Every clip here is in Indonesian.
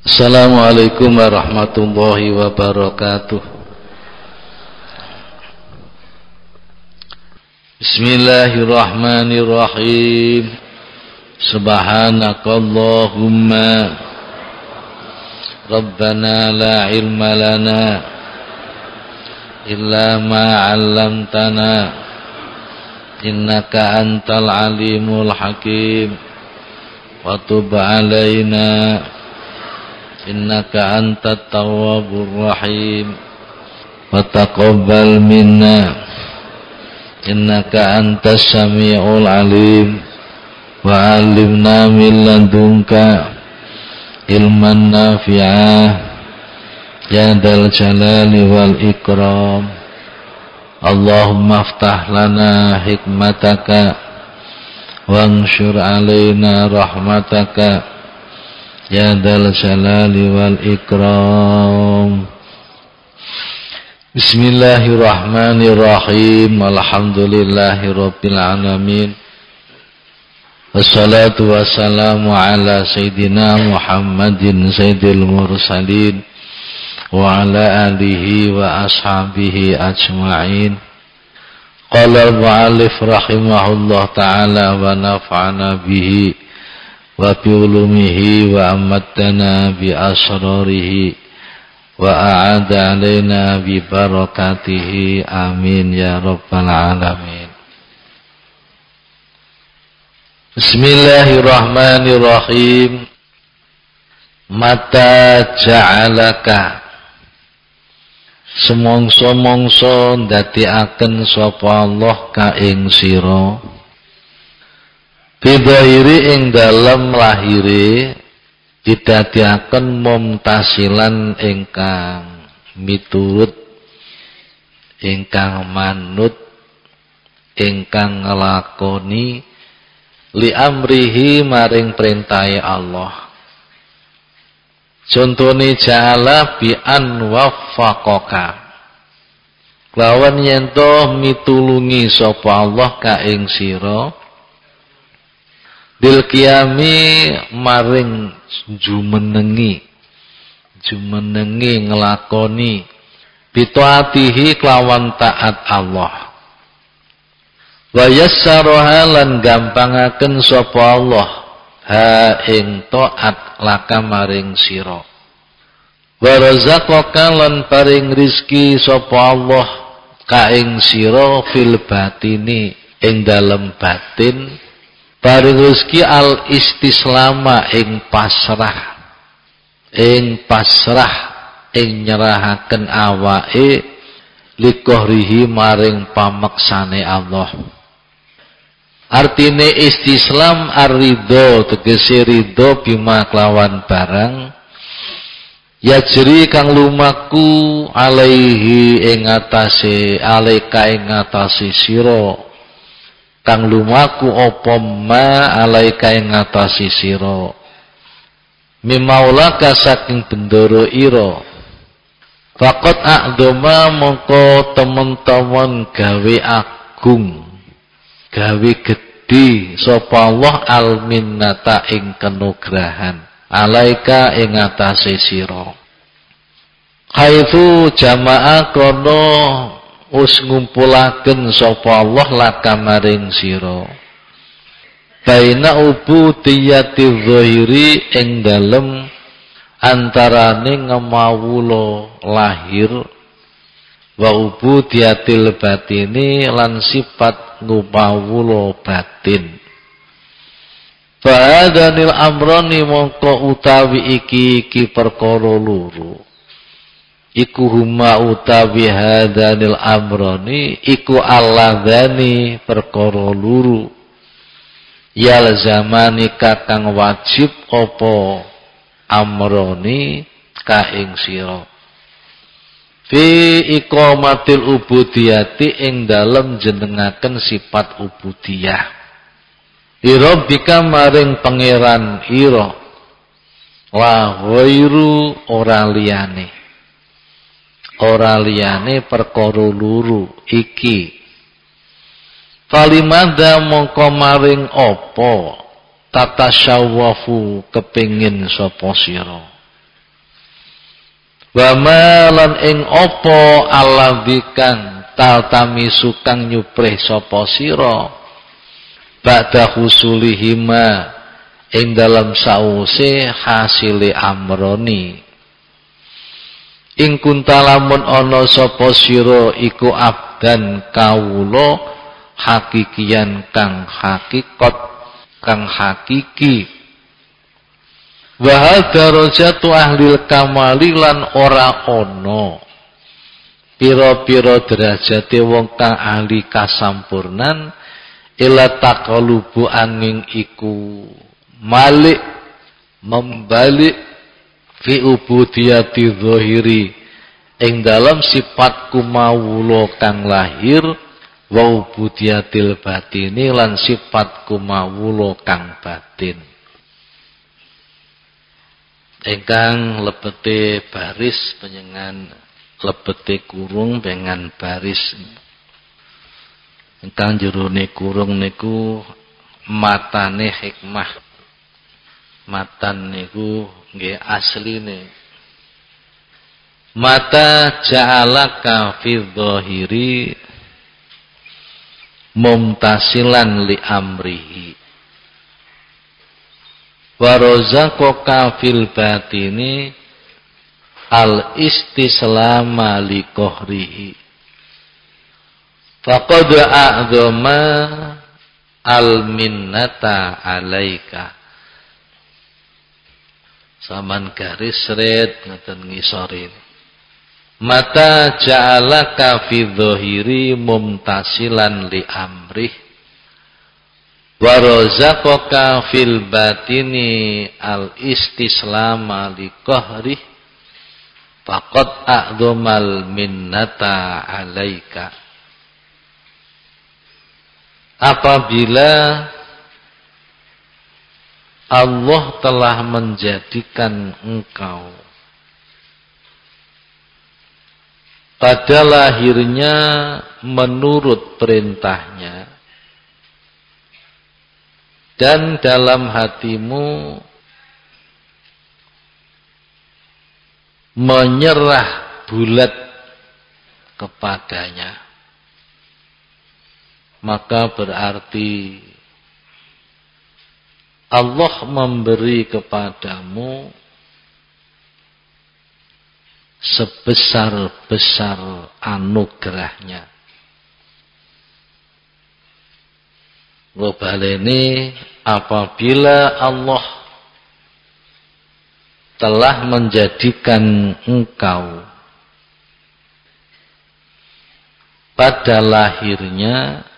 Assalamualaikum warahmatullahi wabarakatuh. Bismillahirrahmanirrahim. Subhanakallahumma Rabbana la ilma lana illa ma 'allamtana innaka antal alimul hakim wa tub 'alaina innaka antat tawwabur rahim wa taqabbal minna innaka antas samiul alim wa 'allimna min ladunka ilman nafi'ah ya dal jalali wal ikram. Allahumma aftah lana hikmataka wanshur alaina rahmataka ya dal jalali wal ikram. Bismillahirrahmanirrahim. Alhamdulillahi rabbil alamin. Wassalatu wassalamu ala sayyidina Muhammadin sayyidil mursalin wa ala alihi wa ashabihi ajma'in. Qala al-mu'allif rahimahullah ta'ala wa nafa'ana bihi wa bi ulumihi wa amatana bi asrarihi wa a'ada alaina bi barakatihi amin ya rabbal alamin. Bismillahirrahmanirrahim. Mata ja'alaka semongso-mongso ndadekaken sapa Allah ka ing sira bidhairi ing dalem lahire didadekaken mumtasilan ingkang miturut ingkang manut ingkang nglakoni li amrihi maring perintahe Allah. Contone ja'ala bi an waffaqaka lawan yen to mitulungi sapa Allah ka ing sira bil qiyami maring jumenengi nglakoni bitaatihi kelawan taat Allah wa yassaraha lan gampangaken sapa Allah ha ing taat laka maring sira wa razaqaka lan paring rizki sapa Allah ka ing sira fil batini ing dalem batin paring rezeki al istislama ing pasrah ing nyerahaken awake liqahrihi maring pamaksane Allah. Artine istislam ar-ridho tegese ridho bima kelawan barang yajri kang lumaku alaihi ing atase alaika ing atase sira kang lumaku apa ma alaika ing ngatasi sira mimaulaka saking bendoro ira faqat a'doma mongko temen-temen gawe agung gawe gedhe sapa Allah al-minnata ing kanugrahan alaika ing ngatasi sira haitsu jama'a kono us ngumpulaken sapa Allah laka maring sira baina ubudiyati zahiri ing dalem antarane ngemawula lahir wa ubudiyatil batini lan sifat ngupawula batin fa adanil amrani mongko utawi iki perkara loro iku huma utawi hadanil amrani iku alladzani perkara luru yal zamani kakang wajib apa amrani ka ing sira fi iqamatil ubudiyati ing dalem jenengaken sifat ubudiyah irabbika maring pangeran ira la ghairu ora liyane perkara luru iki falimada mongko maring apa tatasyawafu kepingin sapa sira Wa malan ing apa aladzikang taltami sukang nyuprih sapa sira ba'da husulihima ing dalam sause hasile amroni. Ing kuntalamun ana sapa sira iku abdan kawula hakikian kang hakikat kang hakiki. Wa hadza darajatu ahlil kamali lan ora ana pira-pira derajate wong kang ahli kasampurnan ila taqalubu angin iku malik membalik fi ubudiyati zahiri ing dalam sifat kumawula kang lahir wa ubudiyatil batini lan sifat kumawula kang batin. Ingkang lebete baris penyengan lebete kurung dengan baris. Ingkang jerone kurung niku matane hikmah. Matan niku nggih asline. Mata ja'alaka fi dhahiri mumtasilan li amrihi. Wa razaqaka fil batini al istislama li qahrihi. Faqad a'dhama al minnata alaika. Saman garis red ngoten ngisore. Mata ja'alaka fi dhahiri mumtasilan li amrih. Wa razaqaka fil batini al istislama li qahrih faqad a'dhamal minnata alaika. Apabila Allah telah menjadikan engkau pada lahirnya menurut perintahnya dan dalam hatimu menyerah bulat kepadanya, maka berarti Allah memberi kepadamu sebesar-besar anugerahnya. Ngobalene apabila Allah telah menjadikan engkau pada lahirnya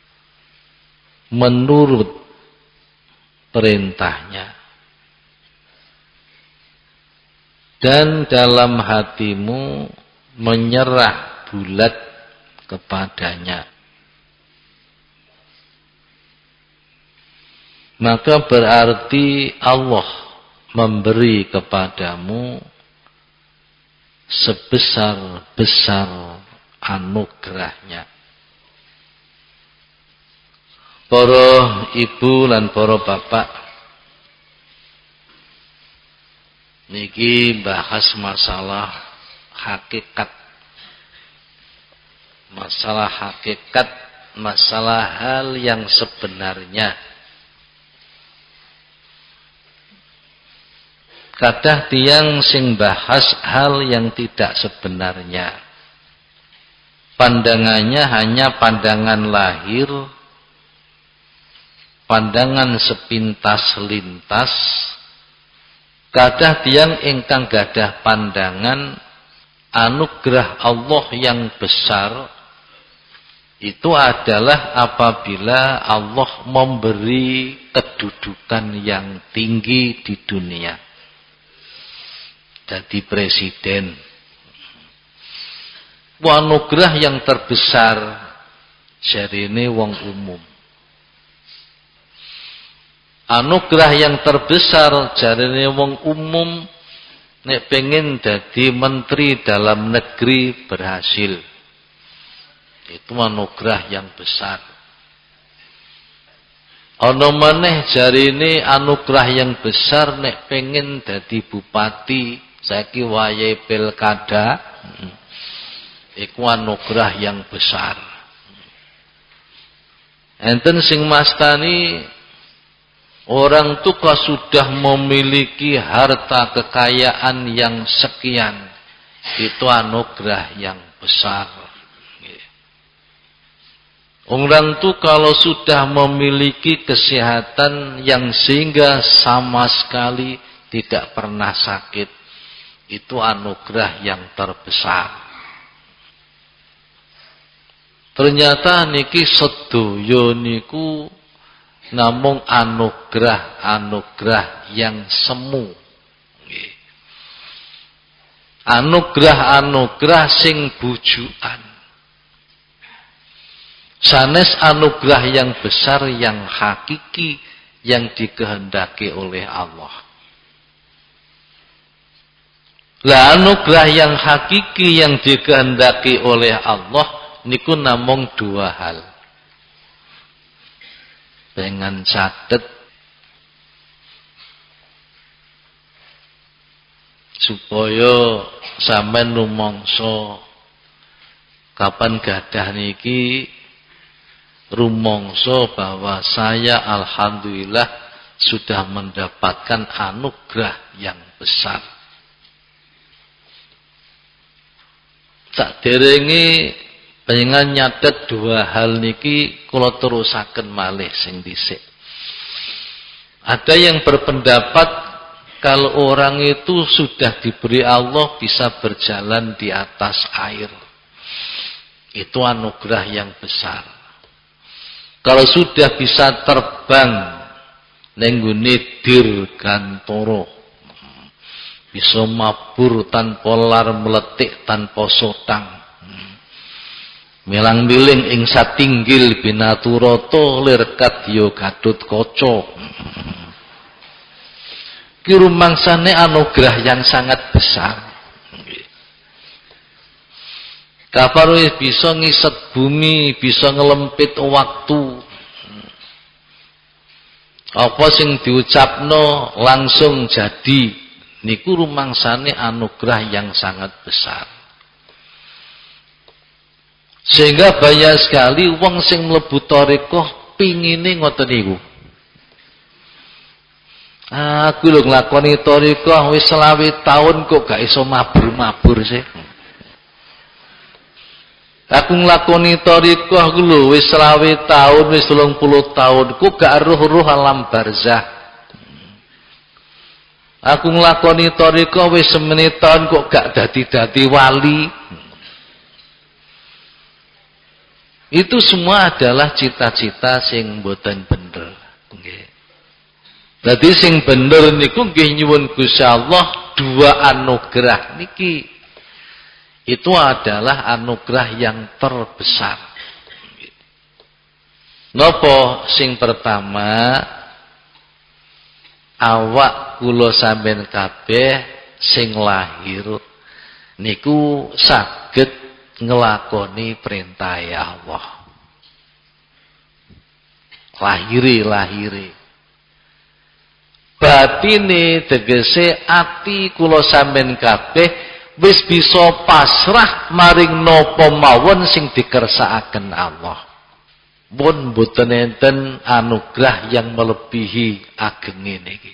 menurut perintahnya dan dalam hatimu menyerah bulat kepadanya, maka berarti Allah memberi kepadamu sebesar-besar anugerahnya. Para ibu lan para bapak, niki bahas masalah hakikat. Masalah hakikat, masalah hal yang sebenarnya. Kadah tiang sing bahas hal yang tidak sebenarnya. Pandangannya hanya pandangan lahir, pandangan sepintas lintas. Kadah tiang ingkang gadah pandangan anugerah Allah yang besar itu adalah apabila Allah memberi kedudukan yang tinggi di dunia. Jadi presiden. Anugerah yang terbesar jarine wong umum. Anugerah yang terbesar jarine wong umum nek pengen dadi menteri dalam negeri berhasil. Itu anugerah yang besar. Ana maneh jarine anugerah yang besar nek pengen dadi bupati saiki wayahe pilkada, iku anugerah yang besar. Enten sing mastani orang tuh kalau sudah memiliki harta kekayaan yang sekian, itu anugerah yang besar. Orang tuh kalau sudah memiliki kesehatan yang sehingga sama sekali tidak pernah sakit, itu anugerah yang terbesar. Ternyata niki sedoyo niku namung anugerah-anugerah yang semu. Anugerah-anugerah sing bujukan. Sanes anugerah yang besar, yang hakiki, yang dikehendaki oleh Allah. Lah anugerah yang hakiki yang dikehendaki oleh Allah niku namung dua hal. Dengan catet supaya sampean rumangsa kapan gadah niki rumangsa bahwa saya alhamdulillah sudah mendapatkan anugerah yang besar. Saderenge pengen nyatet dua hal niki kula terusaken malih sing dhisik. Ada yang berpendapat kalau orang itu sudah diberi Allah bisa berjalan di atas air. Itu anugerah yang besar. Kalau sudah bisa terbang nenggune dirgantara, bisa mabur tanpa lar meletik tanpa sotang. Milang-miling ing satinggil binaturata lirkat ya Gatut Kaca. Ki rumangsane anugerah yang sangat besar. Kapan bisa ngiset bumi, bisa ngelempit waktu. Apa sing diucapno langsung jadi. Niku rumangsane anugerah yang sangat besar. Sehingga banyak sekali wong sing mlebu thariqah pingine ngoten niku. Aku lho nglakoni thariqah wis 20 tahun kok gak iso mabur-mabur sih. Aku nglakoni thariqah ku lho wis 20 tahun, wis 30 tahun kok gak ruh-ruh alam barzah. Aku nglakoni thariqah wis semene tahun kok gak dadi wali. Itu semua adalah cita-cita sing mboten bener. Nggih. Dadi sing bener niku nggih nyuwun Gusti Allah dua anugerah niki. Itu adalah anugerah yang terbesar. Napa sing pertama, awak kula sampeyan kabeh sing lahir niku saged ngelakoni perintah Allah. Lahiri. Batine tegese ati kula sampeyan kabeh wis bisa pasrah maring napa mawon sing dikersakaken Allah. Pun mboten enten anugerah yang melebihi agenge niki.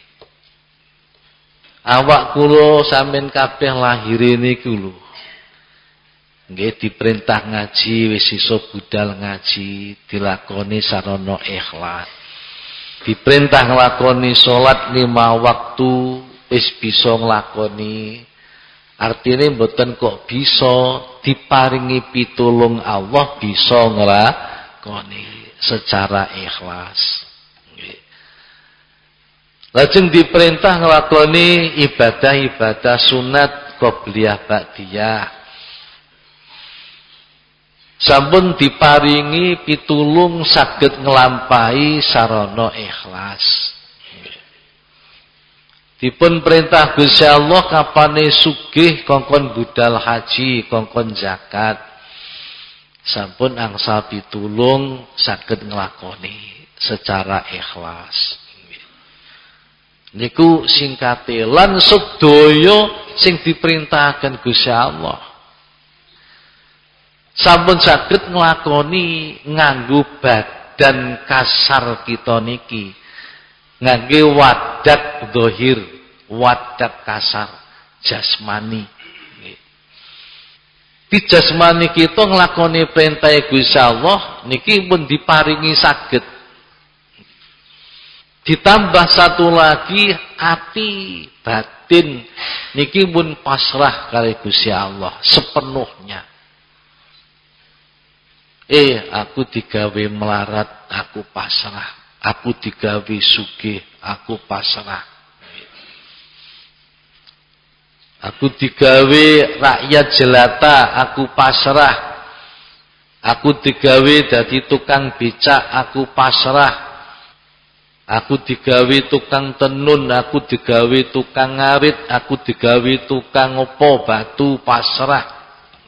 Awak kula sampeyan kabeh lahire niku lho. Nggih diperintah ngaji wis iso budal ngaji, dilakoni sarana ikhlas. Diperintah nglakoni salat 5 waktu wis bisa nglakoni. Artinya mboten kok bisa diparingi pitulung Allah bisa nglakoni secara ikhlas. Nggih. Lajeng diperintah nglakoni ibadah-ibadah sunat qobliyah ba'diyah. Sampun diparingi pitulung saged nglampahi sarana ikhlas. Dipun perintah Gusti Allah kapane sugih kongkon budal haji, kongkon zakat. Sampun angsal pitulung saged nglakoni secara ikhlas. Niku singkate lan sedaya sing diperintahaken Gusti Allah. Sampun saged nglakoni nganggo badan kasar kita niki. Ngangge wadak zahir, wadak kasar, jasmani. Di jasmani kita nglakoni perintah Gusti Allah niki pun diparingi saged. Ditambah satu lagi ati batin niki pun pasrah kali Gusti Allah sepenuhnya. Aku digawe melarat, aku pasrah. Aku digawe sugih, aku pasrah. Aku digawe rakyat jelata, aku pasrah. Aku digawe dadi tukang becak, aku pasrah. Aku digawe tukang tenun, aku digawe tukang ngarit, aku digawe tukang opo batu, pasrah.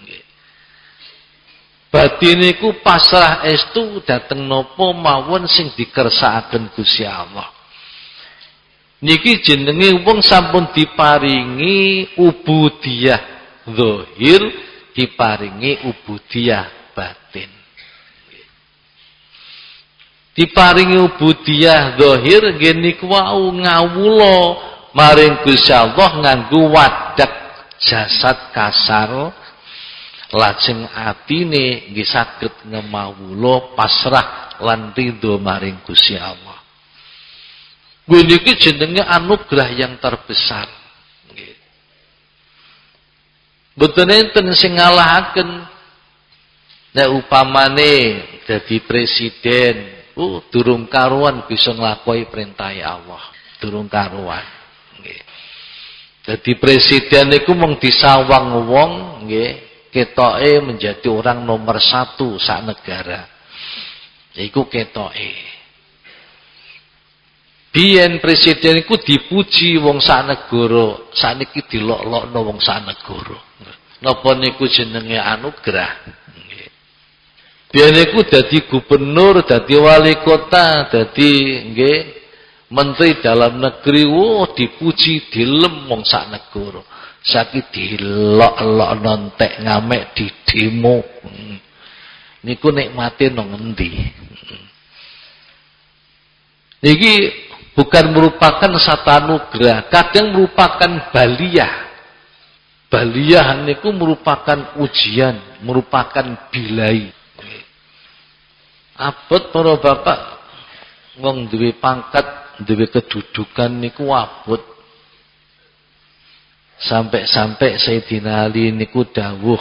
Batiniku pasrah estu dateng nopo mawon sing dikersakaken Gusti Allah. Niki jenenge wong sampun diparingi ubudiyah zahir, diparingi ubudiyah batin. Diparingi ubudiyah zahir nggih niku wau ngawula maring Gusti Allah nganggo wadak jasad kasar. Lajeng atine nggih saged ngemawula pasrah lan ridho maring Gusti Allah. Kuwi niki jenenge anugerah yang terbesar. Nggih. Mboten enten sing ngalahaken. Nek upamane dadi presiden, durung karuan bisa nglakoni perintah Allah. Durung karuan. Nggih. Dadi presiden niku mung disawang wong, nggih. Ketoke menjadi orang nomor 1 sak negara. Iku ketoke. Biyen presiden iku dipuji wong sak negara, sakniki dilok-lokno wong sak negara. Napa niku jenenge anugerah. Biyen iku dadi gubernur, dadi wali kota, dadi nggih menteri dalam negeri, dipuji dilem wong sak negara. Saiki dilok-lok nontek ngamek di demo. Niku nikmate nang ngendi? Niki bukan merupakan satu anugerah, kadang merupakan baliyah. Baliyah niku merupakan ujian, merupakan bilai. Abot para bapak wong duwe pangkat, duwe kedudukan niku abot. Sampai-sampai Sayyidina Ali niku dawuh,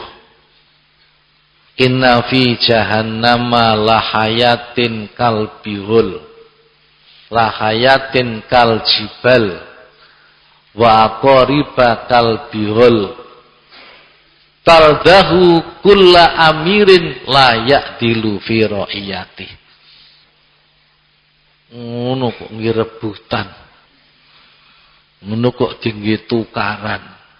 inna fi jahannama lahayatin kal bihul, lahayatin kal jibal, wa aqariba kal bihul, tardahu kulla amirin la ya'dilu fi ra'iyati. Ngono kok ngirebutan. Ngono kok tinggi tukaran.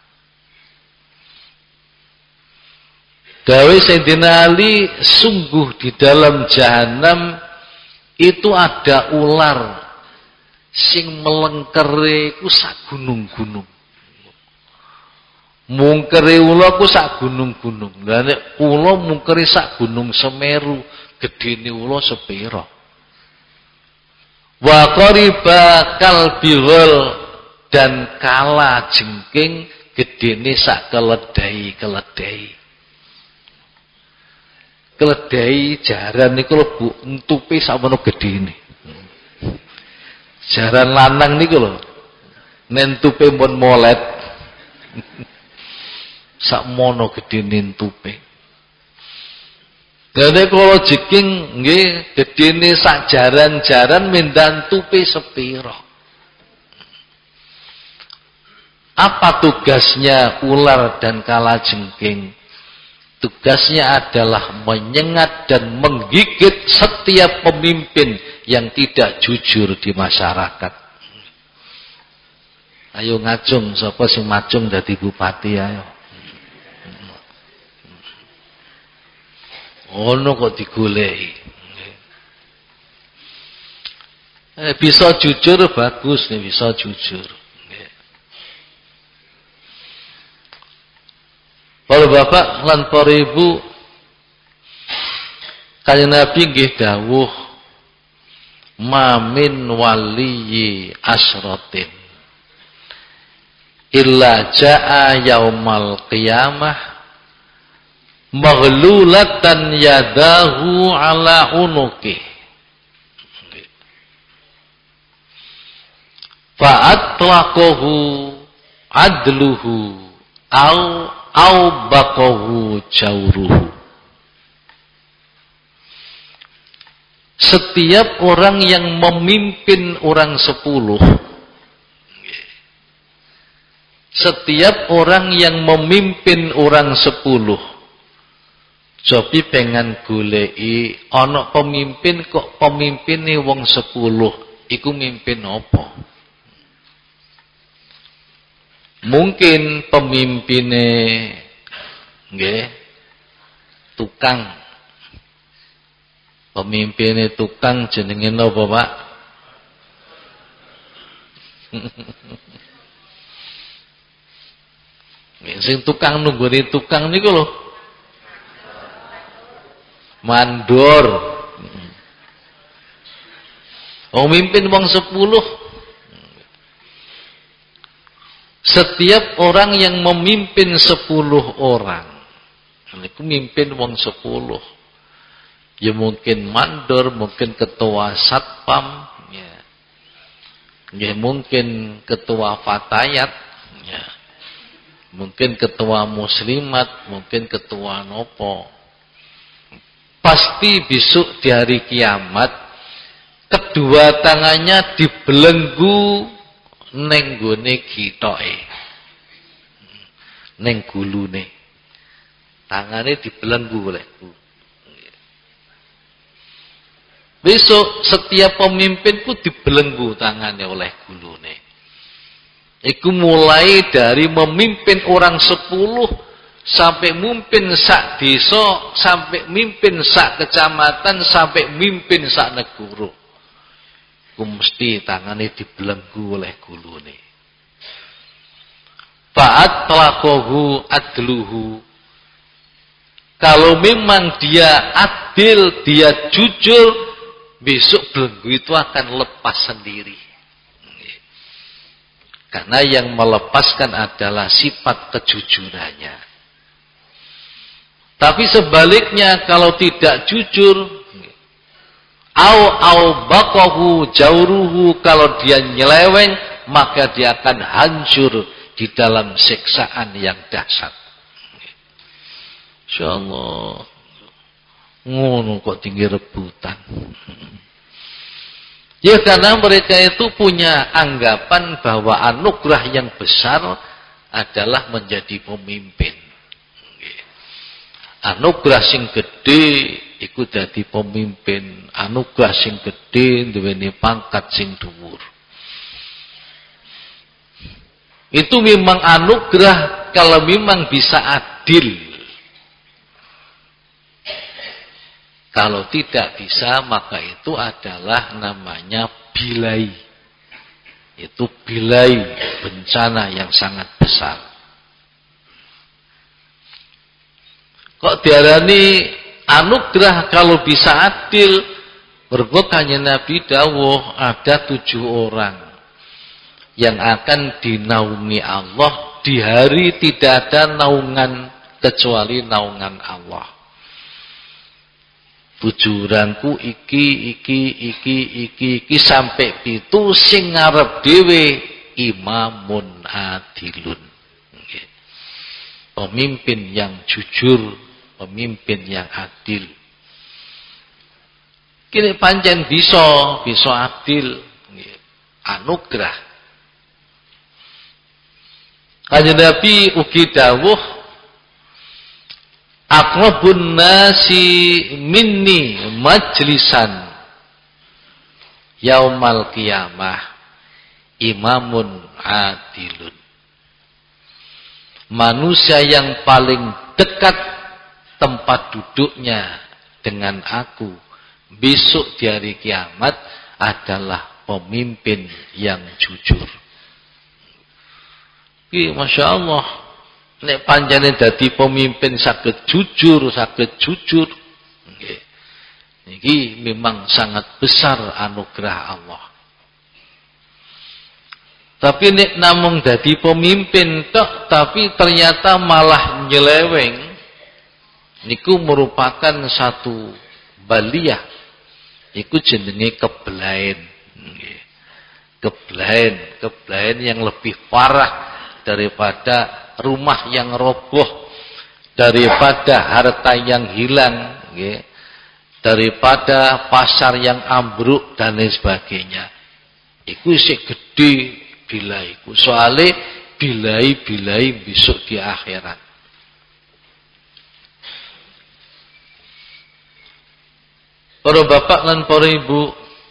Dawuh Sayyidina Ali, sungguh di dalam jahanam itu ada ular sing melengkere ku sak gunung-gunung. Mungkere ular ku sak gunung-gunung. Lah nek kula mungkere sak gunung Semeru, gedene ular sepira. Wa qariba kal bihul, dan kala jengking gedene sak keledai. Keledai jaran niku lho Bu, entupe sakmono gedene. Jaran lanang niku lho. Nen entupe pun molet. Sakmono gedene entupe. Dene kala jengking nggih gedene sak jaran-jaran mendan entupe sepira. Apa tugasnya ular dan kalajengking? Tugasnya adalah menyengat dan menggigit setiap pemimpin yang tidak jujur di masyarakat. Ayo ngacung, sapa sing macung dadi bupati ayo. Ono kok digoleki. Bisa jujur bagus nih, bisa jujur. Para bapak lan para ibu, Kanjeng Nabi nggih dawuh, "Mamin waliyyi asratin illa jaa yaumal qiyamah maghlulatan yadahu ala unuki fa'atlaqahu adluhu au baqahu jauruhu." Setiap orang yang memimpin orang 10, setiap orang yang memimpin orang 10, Jobi pengen goleki ana pemimpin kok pemimpine wong 10, iku mimpin apa? Mungkin pemimpine nggih tukang. Pemimpinnya tukang jenenge napa, Pak? Sing tukang nunggone tukang niku lho. Mandor. Pemimpin wong 10. Setiap orang yang memimpin 10 orang, niku mimpin wong 10. Ya mungkin mandor, mungkin ketua satpam, ya mungkin ketua fatayat, ya mungkin ketua muslimat, mungkin ketua nopo. Pasti besok di hari kiamat kedua tangannya dibelenggu neng gone gitoke, neng gulune, tangannya dibelenggu oleh besok setiap pemimpinku dibelenggu tangannya oleh gulune. Iku mulai dari memimpin orang 10 sampai mimpin sak desa, sampai mimpin sak kecamatan, sampai mimpin sak negara. Iku mesti tangannya dibelenggu oleh gulune. Fa'at telakohu adluhu. Kalau memang dia adil, dia jujur, besok belenggu itu akan lepas sendiri. Karena yang melepaskan adalah sifat kejujurannya. Tapi sebaliknya kalau tidak jujur, au baqahu jauruhu, kalau dia nyeleweng, maka dia akan hancur di dalam siksaan yang dahsyat. Insyaallah. Ngono kok tinggi rebutan. Ya karena mereka itu punya anggapan bahwa anugerah yang besar adalah menjadi pemimpin. Anugerah sing gede iku dadi pemimpin, anugerah sing gede duweni pangkat sing dhuwur. Itu memang anugerah kalau memang bisa adil. Kalau tidak bisa, maka itu adalah namanya bilai. Itu bilai, bencana yang sangat besar. Kok diarani anugerah kalau bisa adil? Berbukannya Nabi dawuh ada 7 orang yang akan dinaungi Allah di hari tidak ada naungan kecuali naungan Allah. Bujuranku iki sampai pitu sing ngarep dhewe imamun adilun. Pemimpin yang jujur, pemimpin yang adil. Kini pancen bisa adil, anugerah. Kanjeng Nabi ugi dawuh aqrabun nasi minni majlisan yaumal qiyamah imamun adilun. Manusia yang paling dekat tempat duduknya dengan aku besok di hari kiamat adalah pemimpin yang jujur. Masya Allah. nek panjane dadi pemimpin saged jujur. Nggih. Niki memang sangat besar anugerah Allah. Tapi nek namung dadi pemimpin tok tapi ternyata malah nyeleweng, niku merupakan satu baliyah. Iku jenenge kebelain. Nggih. Kebelain yang lebih parah daripada rumah yang roboh, daripada harta yang hilang, nggih. Daripada pasar yang ambruk dan lain sebagainya. Iku isih gede bilaiku. Soale bilai besok di akhirat. Para bapak lan para ibu,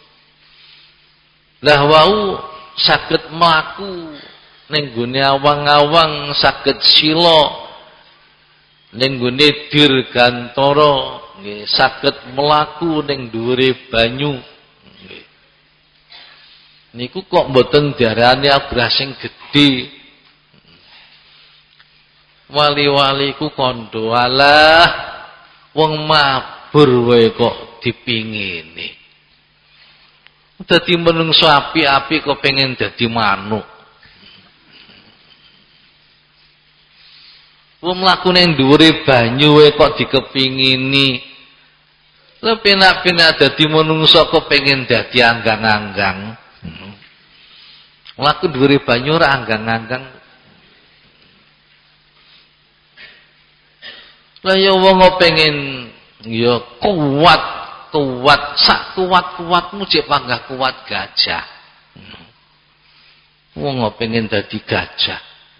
lah wau saged mlaku ning gone awang-awang, saged sila ning gone dirgantara, nggih, saged mlaku ning dhuwure banyu. Nggih. Niku kok mboten diarani abrah sing gedhe. Wali-wali ku kandha, alah wong mabur wae kok dipingini. Dadi menungso api-api kok pengen dadi manuk. Wong mlaku ning dhuwure banyu wae kok dikepingini. Lah penak-penak dadi menungso kok pengen dadi anggang-anggang. Mlaku dhuwure banyu ora anggang-anggang. Lah ya wong pengen ya kuat, sak kuat-kuatmu cek panggah kuat gajah. Wong pengen dadi gajah.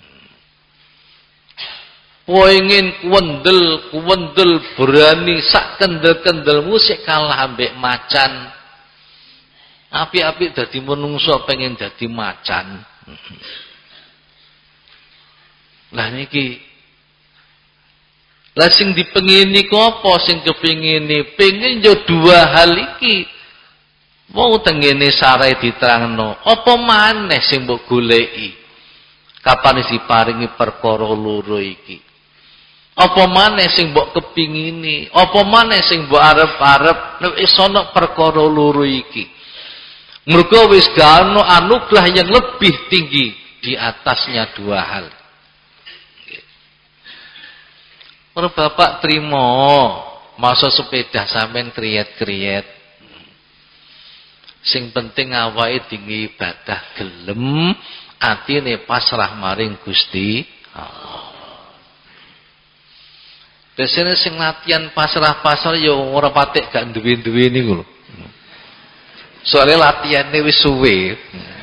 Pengen kuwendel berani sak kendel-kendelmu sik kalah ambek macan. Api-api dadi menungso pengen dadi macan. Lah niki lah sing dipengini ku apa sing kepingini? Pengen yo dua hal iki. Mau tengene sarai diterangno. Apa maneh sing mbok goleki? Kapan diparingi perkara loro iki? Apa maneh sing mbok kepingini? Apa maneh sing mbok arep-arep nek wis ana perkara loro iki? Mergo wis gak ana anugerah yang lebih tinggi di atasnya dua hal. Para bapak trimo, masa sepeda sampean kriyet-kriyet. Sing penting awake dingi ibadah gelem, atine pasrah maring Gusti Allah. Biasane sing latihan pasrah-pasrah ya ora patek gak duwe-duwe niku lho. Soale latihane wis suwe.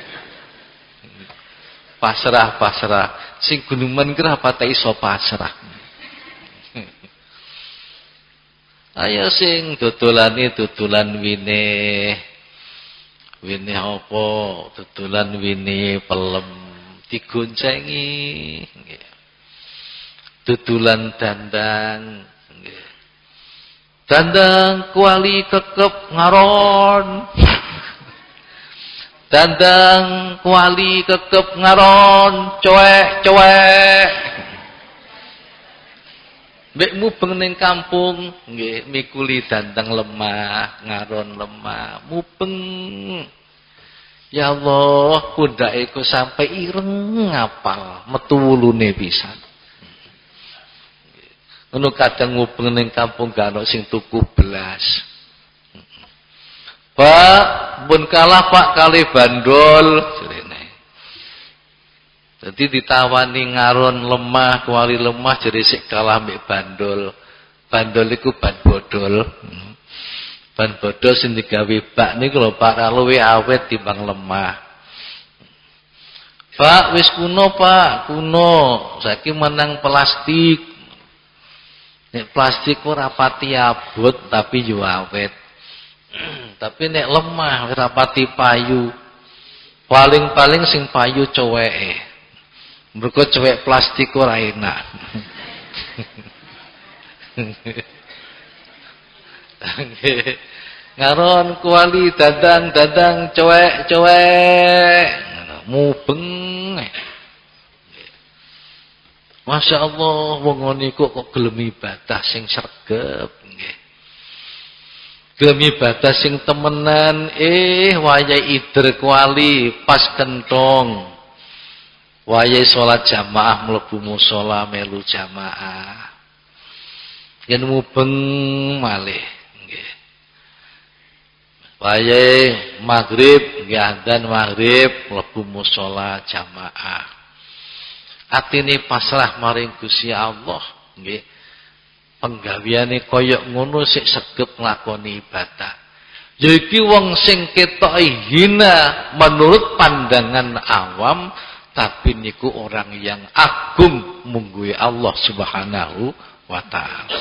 Pasrah-pasrah, sing guneman ki ora patek iso pasrah. Ayo sing dodolane dodolan wine. Wine apa? Dodolan wine pelem digoncengi nggih. Dodolan dandang nggih. Dandang kuali kekep ngaron. Dandang kuali kekep ngaron, cuek-cuek. Mbek mubeng ning kampung nggih mikuli dandang lemah, ngaron lemah, mubeng. Ya Allah, pundake ku sampai ireng ngapal, metu wulune pisan. Ngono kadang mubeng ning kampung gak ono sing tuku belas. Pak, pun kalah Pak kali bandol jerene. Jadi ditawani ngaron lemah, kuali lemah jadi sik kalah mbek bandol. Bandol iku ban bodol. Ban bodol sing digawe bak niku lho Pak, luwih awet timbang lemah. Pak wis kuno Pak, kuno. Saiki menang plastik. Nek plastik ora pati abot tapi yo awet. Tapi nek lemah ora pati payu. Paling-paling sing payu coweke. Mergo cewek plastik ora enak. Ngaron kuali dadang cewek mubeng. Masya Allah, wong ngene kok gelem ibadah sing sregep nggih. Gelem ibadah sing temenan, wayahe ider kuali pas kentong. Wayahe salat jamaah mlebu musala melu jamaah. Yen mubeng malih nggih. Wayahe maghrib nggih adzan maghrib mlebu musala jamaah. Atine pasrah maring Gusti Allah nggih. Penggaweane kaya ngono sik sregep nglakoni ibadah. Ya iki wong sing ketoke hina menurut pandangan awam, tapi niku orang yang agung mungguhe Allah Subhanahu wa taala.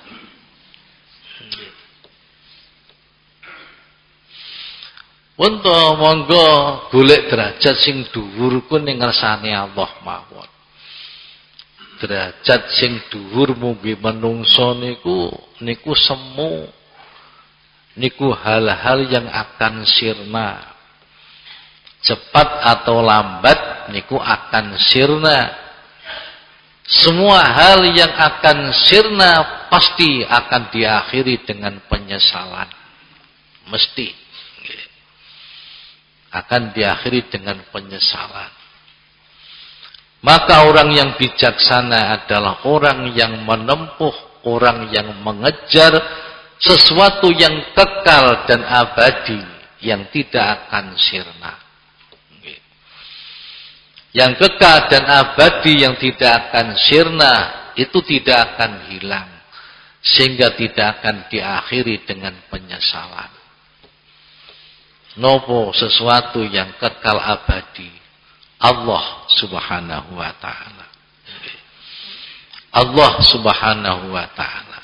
Wonten monggo golek derajat sing dhuwur ku ning ngersane Allah mawon. Derajat sing dhuwur mungguhe manungsa niku semu. Niku hal-hal yang akan sirna. Cepat atau lambat niku akan sirna. Semua hal yang akan sirna pasti akan diakhiri dengan penyesalan. Mesti. Akan diakhiri dengan penyesalan. Maka orang yang bijaksana adalah orang yang menempuh, orang yang mengejar sesuatu yang kekal dan abadi, yang tidak akan sirna. Yang kekal dan abadi yang tidak akan sirna, itu tidak akan hilang. Sehingga tidak akan diakhiri dengan penyesalan. Nopo sesuatu yang kekal abadi? Allah Subhanahu wa ta'ala. Allah Subhanahu wa ta'ala.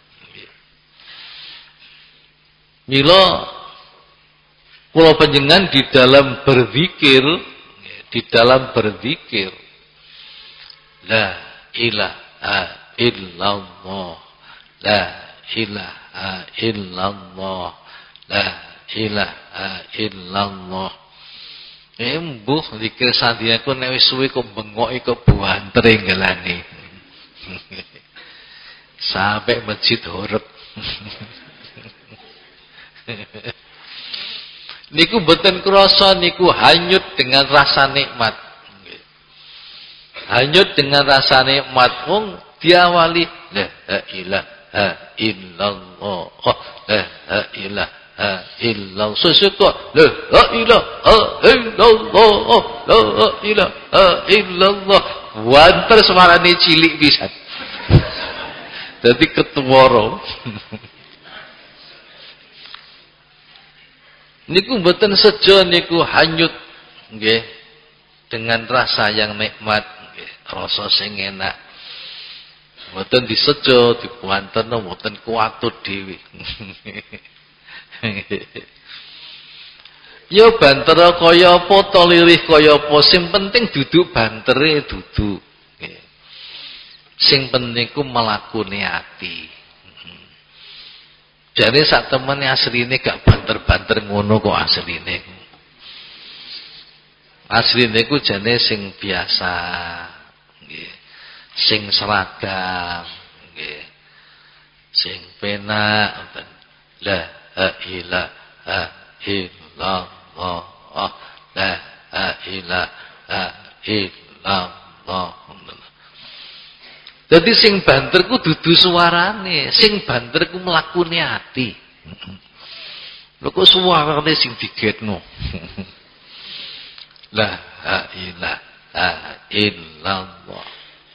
Mila kula panjenengan di dalam berzikir la ilaha illallah, la ilaha illallah, la ilaha illallah. Mbuh zikir sandiaku nek wis suwe kok bengoki kok buantere ngelani. Sampai masjid horep. Niku mboten krasa niku hanyut dengan rasa nikmat. Hanyut dengan rasa nikmat wong diawali la ilaha illallah. La ilaha illallah. Sesuatu la ilaha illallah. La ilaha illallah. Wanter suarane cilik pisan. Dadi ketuwara. Niku mboten sejo niku hanyut nggih dengan rasa yang nikmat nggih, rasa sing enak. Mboten disejo, dipuanterno, mboten kuwatut dhewe. Ya banter kaya apa to lirih kaya apa, sing penting duduk bantere dudu. Nggih. Sing penting ku melakune ati. Jane sak temene asline gak banter-banter ngono kok asline. Asline ku jane sing biasa, nggih. Sing seragam, nggih. Sing penak ngoten. La ilaha illallah. La ilaha illallah. Jadi sing banter ku dudu suarane, sing banter ku mlakune ati. Lho kok suarane sing digetno. La ilaha illallah.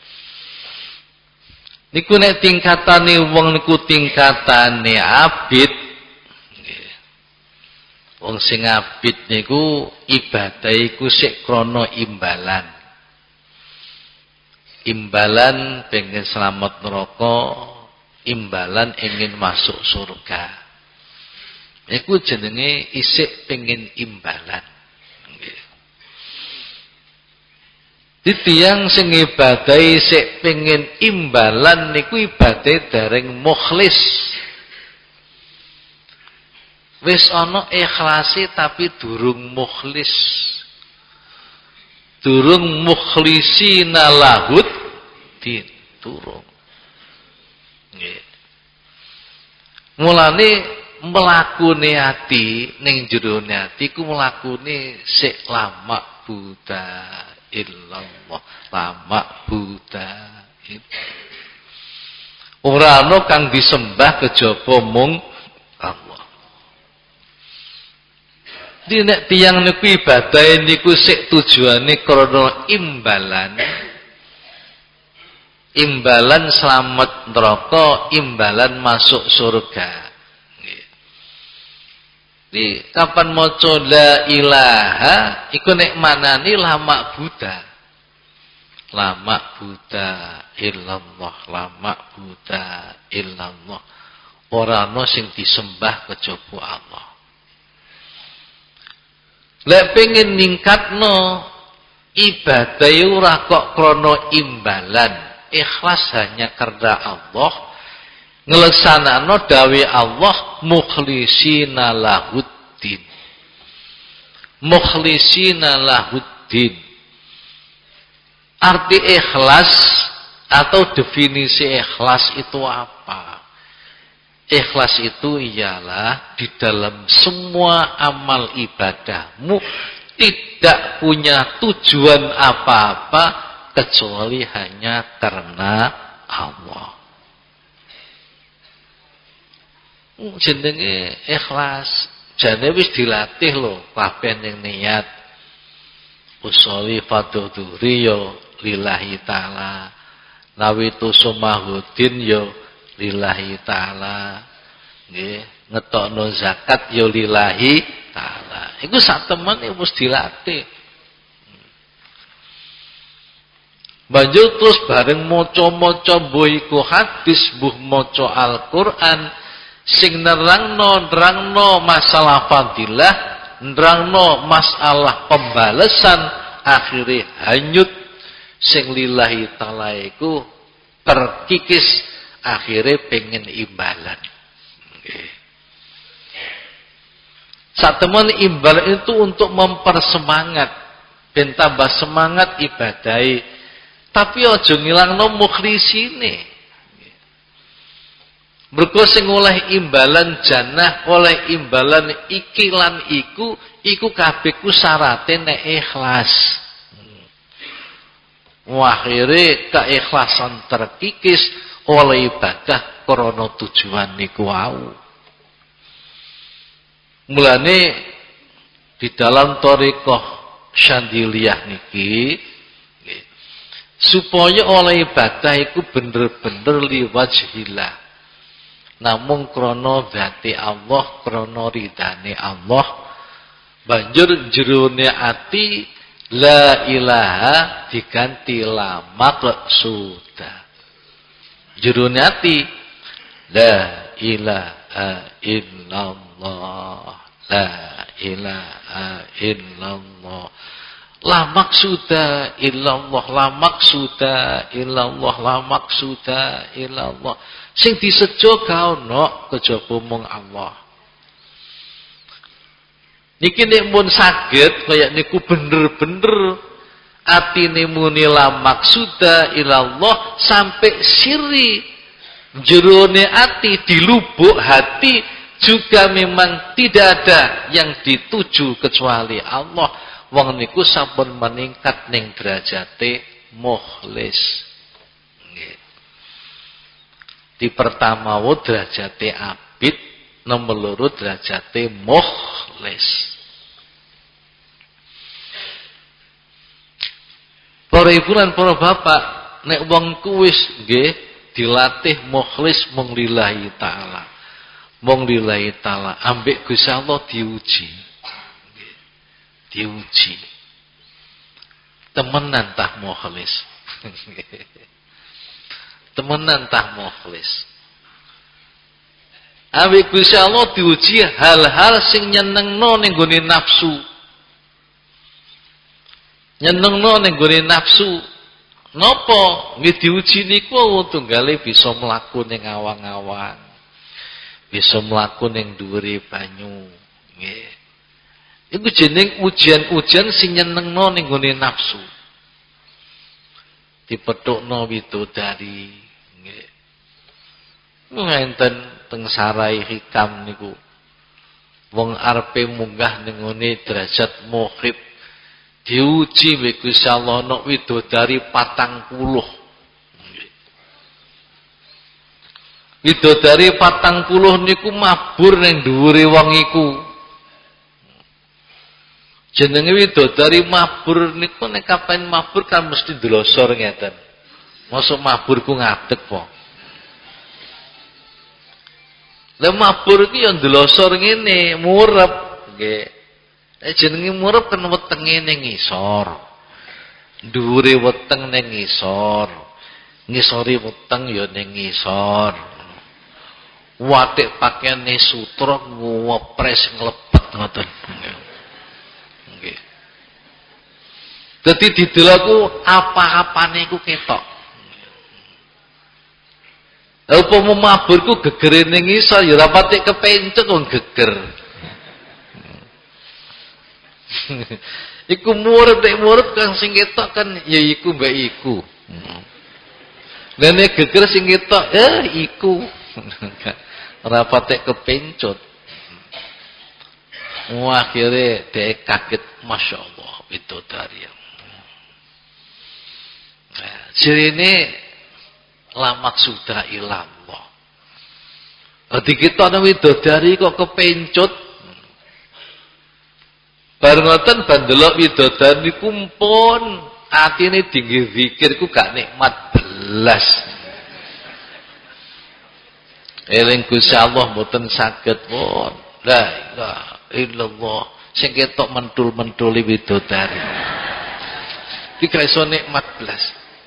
Niku nek tingkatane wong niku tingkatane abid. Nggih. Wong sing abid niku ibadah iku sik krana imbalan. Imbalan pengen selamat neraka, imbalan ingin masuk surga. Iku jenenge isik pengen imbalan. Nggih. Tiyang sing ibadahi sik pengen imbalan niku ibadah dereng mukhlis. Wis ana ikhlase tapi durung mukhlis. Durung mukhlisina lahud Mukhlisin turun. Nggih. Mulane mlakune ati ning jerone ati ku mlakune sik lama buta illallah, lama buta. Ora ana kang disembah kejaba mung Allah. Nek tiyang niku ibadah niku sik tujuane krana imbalan. Imbalan selamat neraka, imbalan masuk surga. Nggih. Kapan maca la ilaha iku nek manani lama buta. Lama buta illallah, lama buta illallah. Ora ana sing disembah kejaba Allah. Lek pengen ningkatno ibadah ora kok krana imbalan, ikhlas hanya karena Allah, ngelaksanakno dawe Allah mukhlisina lahuddin. Mukhlisina lahuddin. Arti ikhlas atau definisi ikhlas itu apa? Ikhlas itu ialah di dalam semua amal ibadahmu tidak punya tujuan apa-apa kecuali hanya karena Allah. Jenenge ikhlas, jane wis dilatih lho kabeh ning niat. Usoli fadhuri yo lillahi ta'ala, nawitu sumahudin yo lillahi ta'ala, nggih, ngetokno zakat yo lillahi ta'ala. Iku sak temen wis dilatih. Banjur terus bareng maca-maca mbuh iku hadis, mbuh maca Al-Qur'an sing nerangno masalah fadilah, nerangno masalah pembalasan, akhire hanyut sing lillahi ta'ala iku terkikis, akhirnya pengen imbalan. Okay. Satemen imbalan itu untuk mempersemangat, ben tambah semangat ibadai, tapi aja ngilangno mukhlisine. Mergo sing oleh imbalan jannah, oleh imbalan iki lan iku kabeh ku syarate nek ikhlas. Akhire keikhlasan terkikis oleh ibadah krana tujuan niku wau. Mulane di dalam thariqah Syadziliyah niki supaya oleh ibadah iku bener-bener liwajhillah. Namung krana zati Allah, krana ridane Allah, banjur jerone ati la ilaha diganti la maqsuda. Jerone ati la ilaha illallah, la ilaha illallah, la maqsuda illallah, la maqsuda illallah, la maqsuda illallah. Sing disejo ka ono kejaba mung Allah. Niki nek mun saged kaya niku bener-bener atine muni la maksuda ilallah sampai siri jerone ati di lubuk hati juga memang tidak ada yang dituju kecuali Allah. Wong niku sampun meningkat ning derajate mukhlis. Nggih. Di pertama derajate abid, nomor loro derajate mukhlis. Para ibu lan para bapak, nek wong ku wis nggih dilatih mukhlis mung lillahi taala. Mung lillahi taala, ambek Gusti Allah diuji. Nggih. Diuji. Temenan tah mukhlis. Temenan tah mukhlis. Ambek Gusti Allah diuji hal-hal sing nyenengno ning gone nafsu. Nyenengno ning gone nafsu. Napa? Nggih diuji niku tunggale bisa mlaku ning awang-awang. Bisa mlaku ning dhuwure banyu. Nggih. Iku jeneng ujian-ujian sing nyenengno ning gone nafsu. dipethukno widodari. Nggih. Ngenten teng Sarai Hikam niku. Wong arepe munggah ning ngene derajat muhib diuji mbek Gusti Allah ana widodari 40. Widodari 40 niku mabur ning dhuwure wong iku. Jenenge widodari mabur niku nek kapan mabur kan mesti ndelosor ngeten. Mosok mabur ku ngadeg po. Lah mabur iki ya ndelosor ngene, murep nggih. Nek jenenge murep kan wetenge ning ngisor. Dhuwure weteng ning ngisor. Ngisori weteng ya ning ngisor. Watik pakaiane sutra ngopres nglebet ngoten. Nggih. Dadi didelaku apa-apane iku ketok. Upama mabur ku gegere ning ngisor ya ora patik kepencet wong geger. Iku murid nek murid kang sing ketok kan ya iku mbek iku. Lah nek geger sing ketok iku. Ora patik kepencut. Akhire dhek kaget, masyaallah widodari. Sirine la maksuda ilallah. Dadi kita ana widodari kok kepencut. Bar ngoten bandelok widodari niku pun atine dinggo zikir ku gak nikmat belas. Eling Gusti Allah mboten saged pun. La ilaha illallah. Sing ketok mentul-mentuli widodari. Iki gak iso nikmat belas.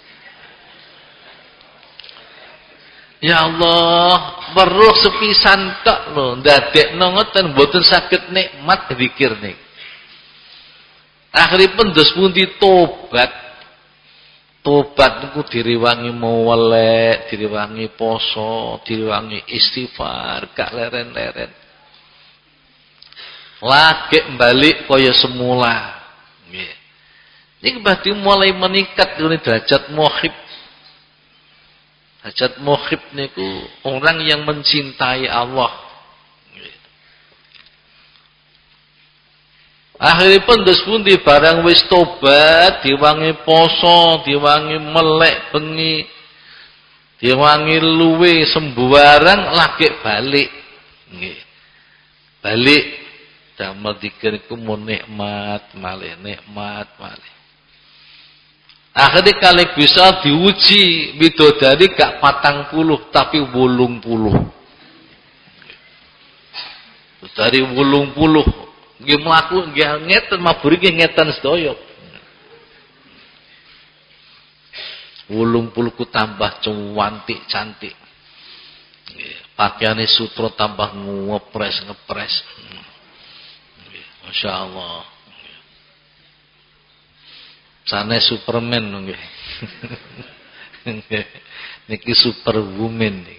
Ya Allah, weruh sepisan tok lho, ndadekno ngoten mboten saged nikmat zikir niku. Akhiripun dos pundi tobat. Tobat niku diriwangi mewelek, diriwangi poso, diriwangi istighfar, gak leren-leren. Lagi balik kaya semula. Nggih. Niki berarti mulai meningkat ini derajat muhib. Derajat muhib niku orang yang mencintai Allah. Akhiripun dos pundi barang wis tobat, diwangi poso, diwangi melek bengi, diwangi luwe sembarang lagi balik. Nggih. Balik damel dikir iku mun nikmat malih, nikmat malih. Akhirnya kali bisa diuji widodari gak 40 tapi 80. Dari 80 nggih mlaku nggih ngeten mabur nggih ngeten sedaya. 80 ku tambah cantik. Nggih, pakaiane sutra tambah ngepres. Nggih, masyaallah. Sane Superman nggih. Niki superwoman niki.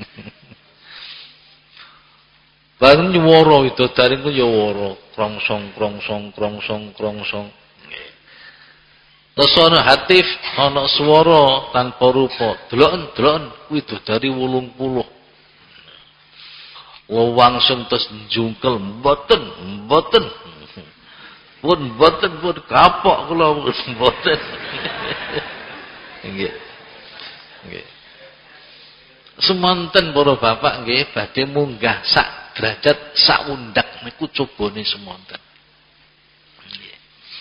Bareng nyuwara widodari ku ya wara, krongsong. Nggih. Terus ana hatif, ana swara tanpa rupa. Deloken widodari 80. Wangsung terus njungkel, mboten. Pun kapok kula mboten. Nggih. Semonten para bapak nggih badhe munggah sak derajat sak undak niku cobane semonten. Nggih.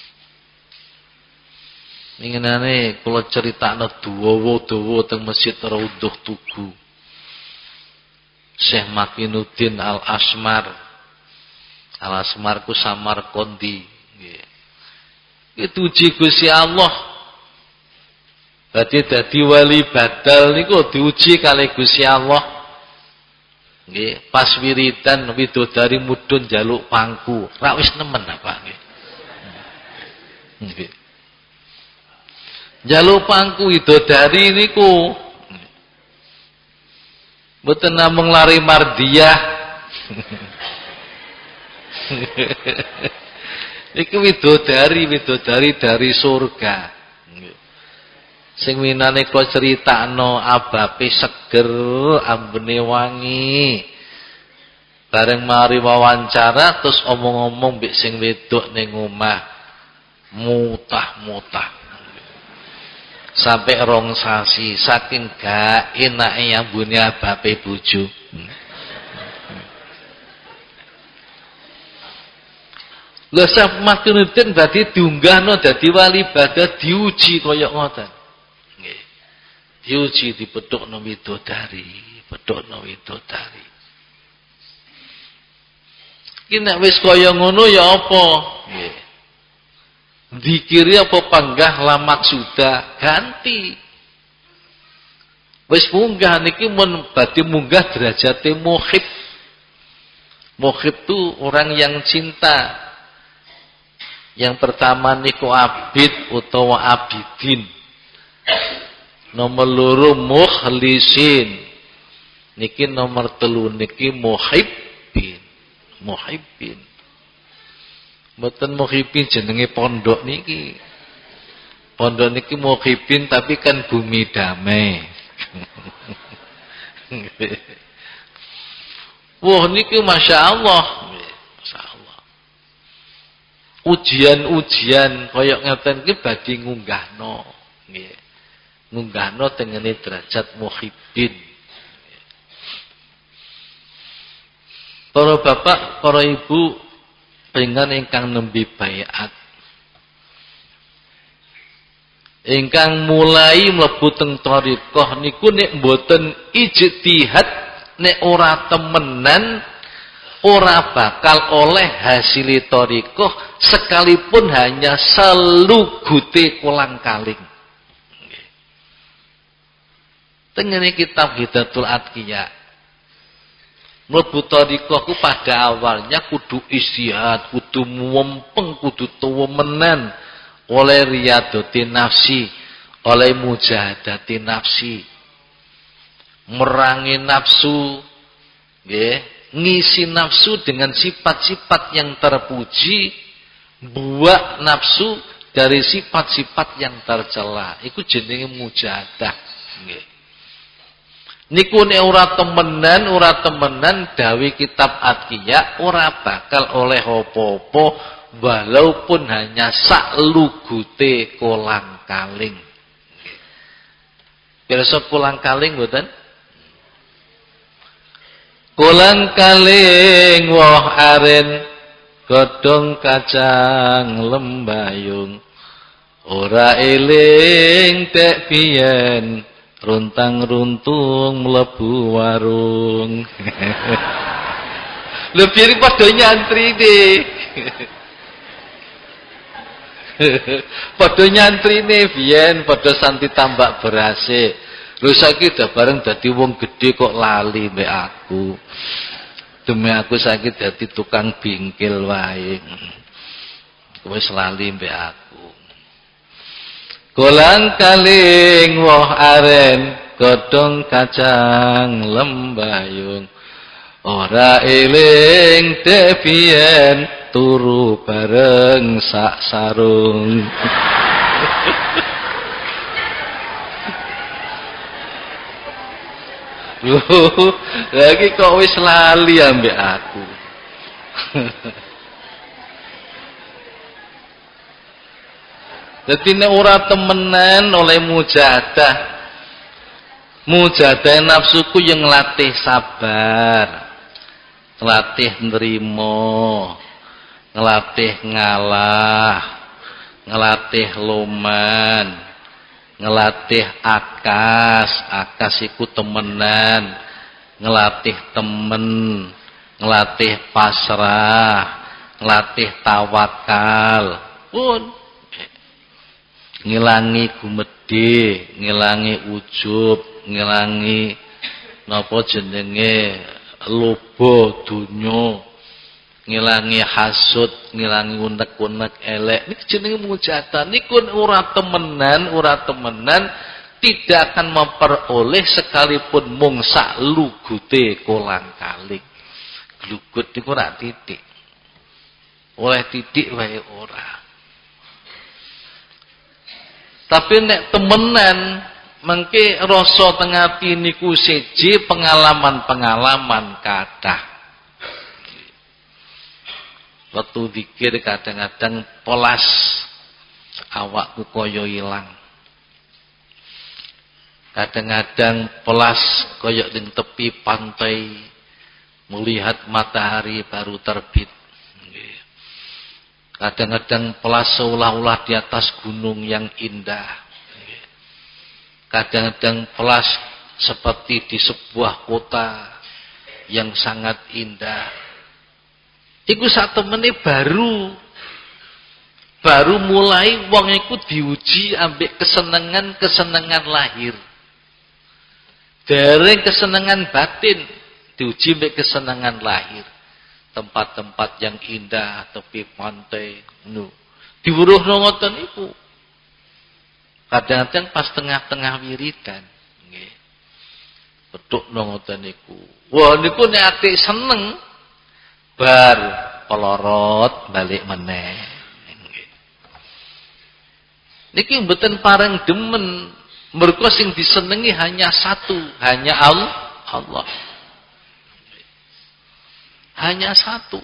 Ningenane kula critakno dawa-dawa teng Masjid Raudhah Tugu. Syekh Makinuddin Al-Asmar. Al-Asmar ku Samarkandi. Nggih. Itu uji Gusti Allah. Berarti dadi wali badal niku diuji kali Gusti Allah. Nggih, pas wiridan widodari mudhun njaluk pangku. Ra wis nemen apa nggih. Nggih. Njaluk pangku widodari niku mboten namung lari mardiyah. Iku widodari dari surga. Sing winane kok critakno abape seger, ambene wangi. Bareng mari wawancara terus omong-omong mbek sing wedok ning omah. Mutah-mutah. Sampai rong sasi saking gak enake ambune abape bojo. Lha Syekh Makinuddin berarti diunggahno dadi wali badah diuji kaya ngoten. Nggih. Diuji dipethukno widodari, pethukno widodari. Ki nek wis kaya ngono ya apa? Nggih. Dikiri apa panggah la maksuda ganti. Wis munggah niki mun badhe munggah derajate muhib. Muhib itu orang yang cinta. Yang pertama niku abid utawa abidin. Nomor loro mukhlisin. Niki nomor telu niki muhibbin. Muhibbin. Mboten muhibbin jenenge pondok niki. Pondok niki muhibbin tapi kan bumi damai. Wah niki Masya Allah. Ujian-ujian kaya ngeten iki badhe ngunggahno nggih. Ngunggahno tengene derajat muhibbin. Para bapak, para ibu pengen ingkang nembe baiat. Ingkang mulai mlebu teng thariqah niku nek mboten ijtihad, nek ora temenan ora bakal oleh hasil thariqah sekalipun hanya selugute kolang-kaling. Tengene kitab Hidayatul Atqiya. Mlebu thariqah ku pada awalnya kudu istihad, kudu mumpeng, kudu tuwemenan oleh riyadati nafsi, oleh mujahadati nafsi. Merangi nafsu, nggih. Ngisi nafsu dengan sifat-sifat yang terpuji, buat nafsu dari sifat-sifat yang tercela. Iku jenenge mujahadah. Nggih. Niku nek ora temenan dawe kitab Atqiya ora bakal oleh apa-apa walaupun hanya sak lugute kolang-kaling. Pirsa kolang-kaling mboten? Kolang-kaling woh aren, godhong kacang lembayung, ora eling tek biyen runtang-runtung mlebu warung. Lho biyen padha nyantri deh. Padha nyantrine biyen padha santi tambak berase. Lho saiki dah bareng dadi wong gedhe kok lali mbek aku. Demi aku saiki dadi tukang bingkil wae. Wis lali mbek aku. Kolang-kaling woh aren, godhong kacang lembayung. Ora eling dek biyen turu bareng sak sarung. Lagi kok wis lali ambek aku. Dadi nek ora temenan oleh mujahadah. Mujahadah nafsuku yang ngelatih sabar. Ngelatih nrimo, ngelatih ngalah, ngelatih loman, ngelatih akas iku temenan, ngelatih temen, ngelatih pasrah, ngelatih tawakal, pun ngilangi gumedhe, ngilangi ujub, ngilangi napa jenenge lobo donya, ngilangi hasud, ngilangi unek-unek elek. Niki jenenge mujahadah. Niku ora temenan tidak akan memperoleh sekalipun mung sak lugute kolang-kaling. Glugut niku ora titik. Oleh titik wae ora. Tapi nek temenan mengke rasa teng ati niku siji pengalaman-pengalaman kathah. Waktu zikir kadang-kadang polas awakku kaya ilang. Kadang-kadang polas kaya di tepi pantai melihat matahari baru terbit. Kadang-kadang polas seolah-olah di atas gunung yang indah. Kadang-kadang polas seperti di sebuah kota yang sangat indah. Iku sak temene baru mulai wong iku diuji ambek kesenangan lahir. Dereng kesenangan batin diuji ambek kesenangan lahir. Tempat-tempat yang indah, tepi pantai, diwuruhno ngoten niku. Kadang-kadang pas tengah-tengah wiridan, nggih. Bedhukno ngoten niku. Wah niku nek ati seneng bar pelorot balik meneh. Nggih. Niki mboten pareng demen, mergo sing disenengi hanya satu, hanya Allah. Hanya satu.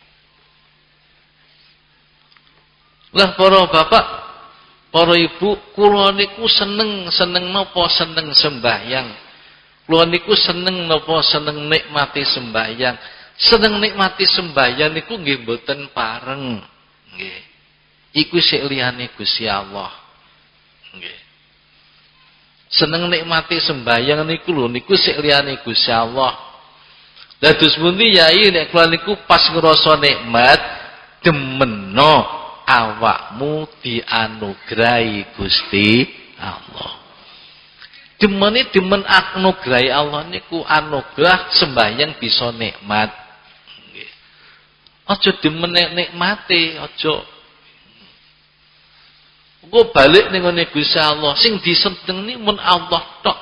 Lah para bapak, para ibu, kula niku seneng napa seneng sembahyang. Kula niku seneng napa seneng nikmati sembahyang. Seneng nikmati sembahyang niku nggih mboten pareng. Nggih. Iku sik liyane Gusti Allah. Nggih. Seneng nikmati sembahyang niku lho niku sik liyane Gusti Allah. Dados pundi yai nek kula niku pas ngrasa nikmat demeno awakmu dianugrahi Gusti Allah. Demene demen anugrahi Allah niku anugerah sembahyang bisa nikmat. Nggih. Aja demen nikmate, aja. Engko balik ning ngene Gusti Allah, sing disenengi mun Allah tok.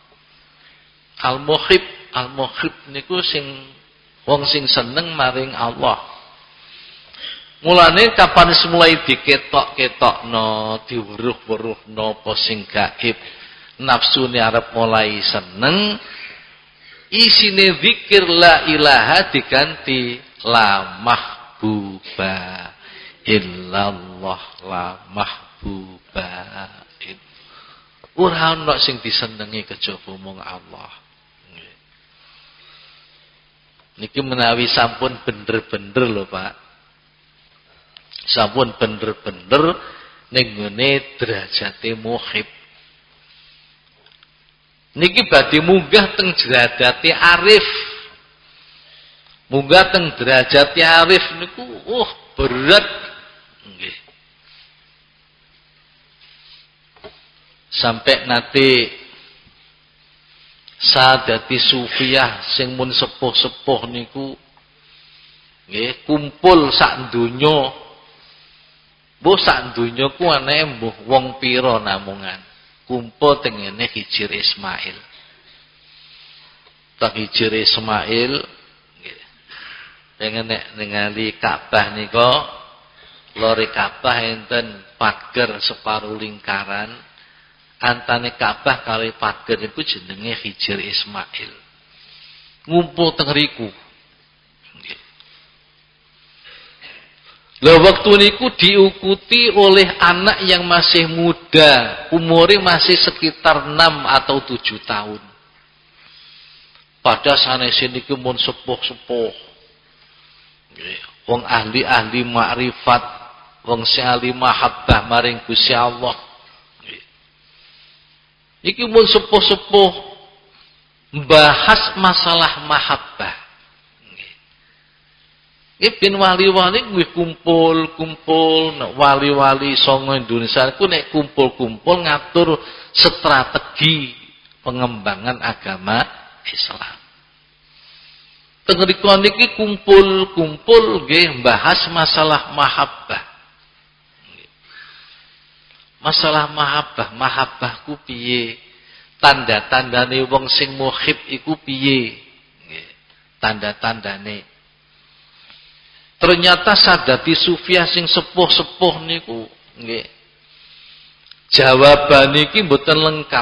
Al-Muhib niku sing wong sing seneng maring Allah. Mulane kapan semulai diketok-ketokno, diweruh-weruhno apa sing gaib, nafsune arep mulai seneng, isine zikir la ilaha diganti la mahbuba illallah, la mahbuba. Ora ana sing disenengi kejaba mung Allah. Niki menawi sampun bener-bener lho Pak. Sampun bener-bener ning ngene derajate muhib. Niki badhe munggah teng derajate arif. Munggah teng derajate arif niku berat nggih. Sampai nanti sadati sufiyah sing mun sepuh-sepuh niku nggih kumpul sak donya. Mbah sak donya ku anake mbuh wong pira namungan. Kumpul teng ngene Hijir Ismail. Tak Hijir Ismail nggih. Pengen nek ningali Ka'bah nika lore Ka'bah enten pager separuh lingkaran. Antane Ka'bah kali pager niku jenenge Hijir Ismail. Ngumpul teng riku. Lah waktu niku diikuti oleh anak yang masih muda, umurnya masih sekitar 6 atau 7 tahun. Pada sanesé niku mun sepuh-sepuh. Wong ahli-ahli makrifat, wong sing ahli mahabbah maring Gusti Allah. Iki mun sepuh-sepuh membahas masalah mahabbah. Nggih wali-wali nggih kumpul-kumpul, wali-wali songo Indonesia ku nek kumpul-kumpul ngatur strategi pengembangan agama Islam. Teng riku niki kumpul-kumpul nggih membahas masalah mahabbah. Masalah mahabbah ku piye? Tanda-tandane wong sing muhib iku piye? Nggih. Tanda-tandane. Ternyata sadati sufiah sing sepuh-sepuh niku nggih. Jawaban iki mboten lengkap.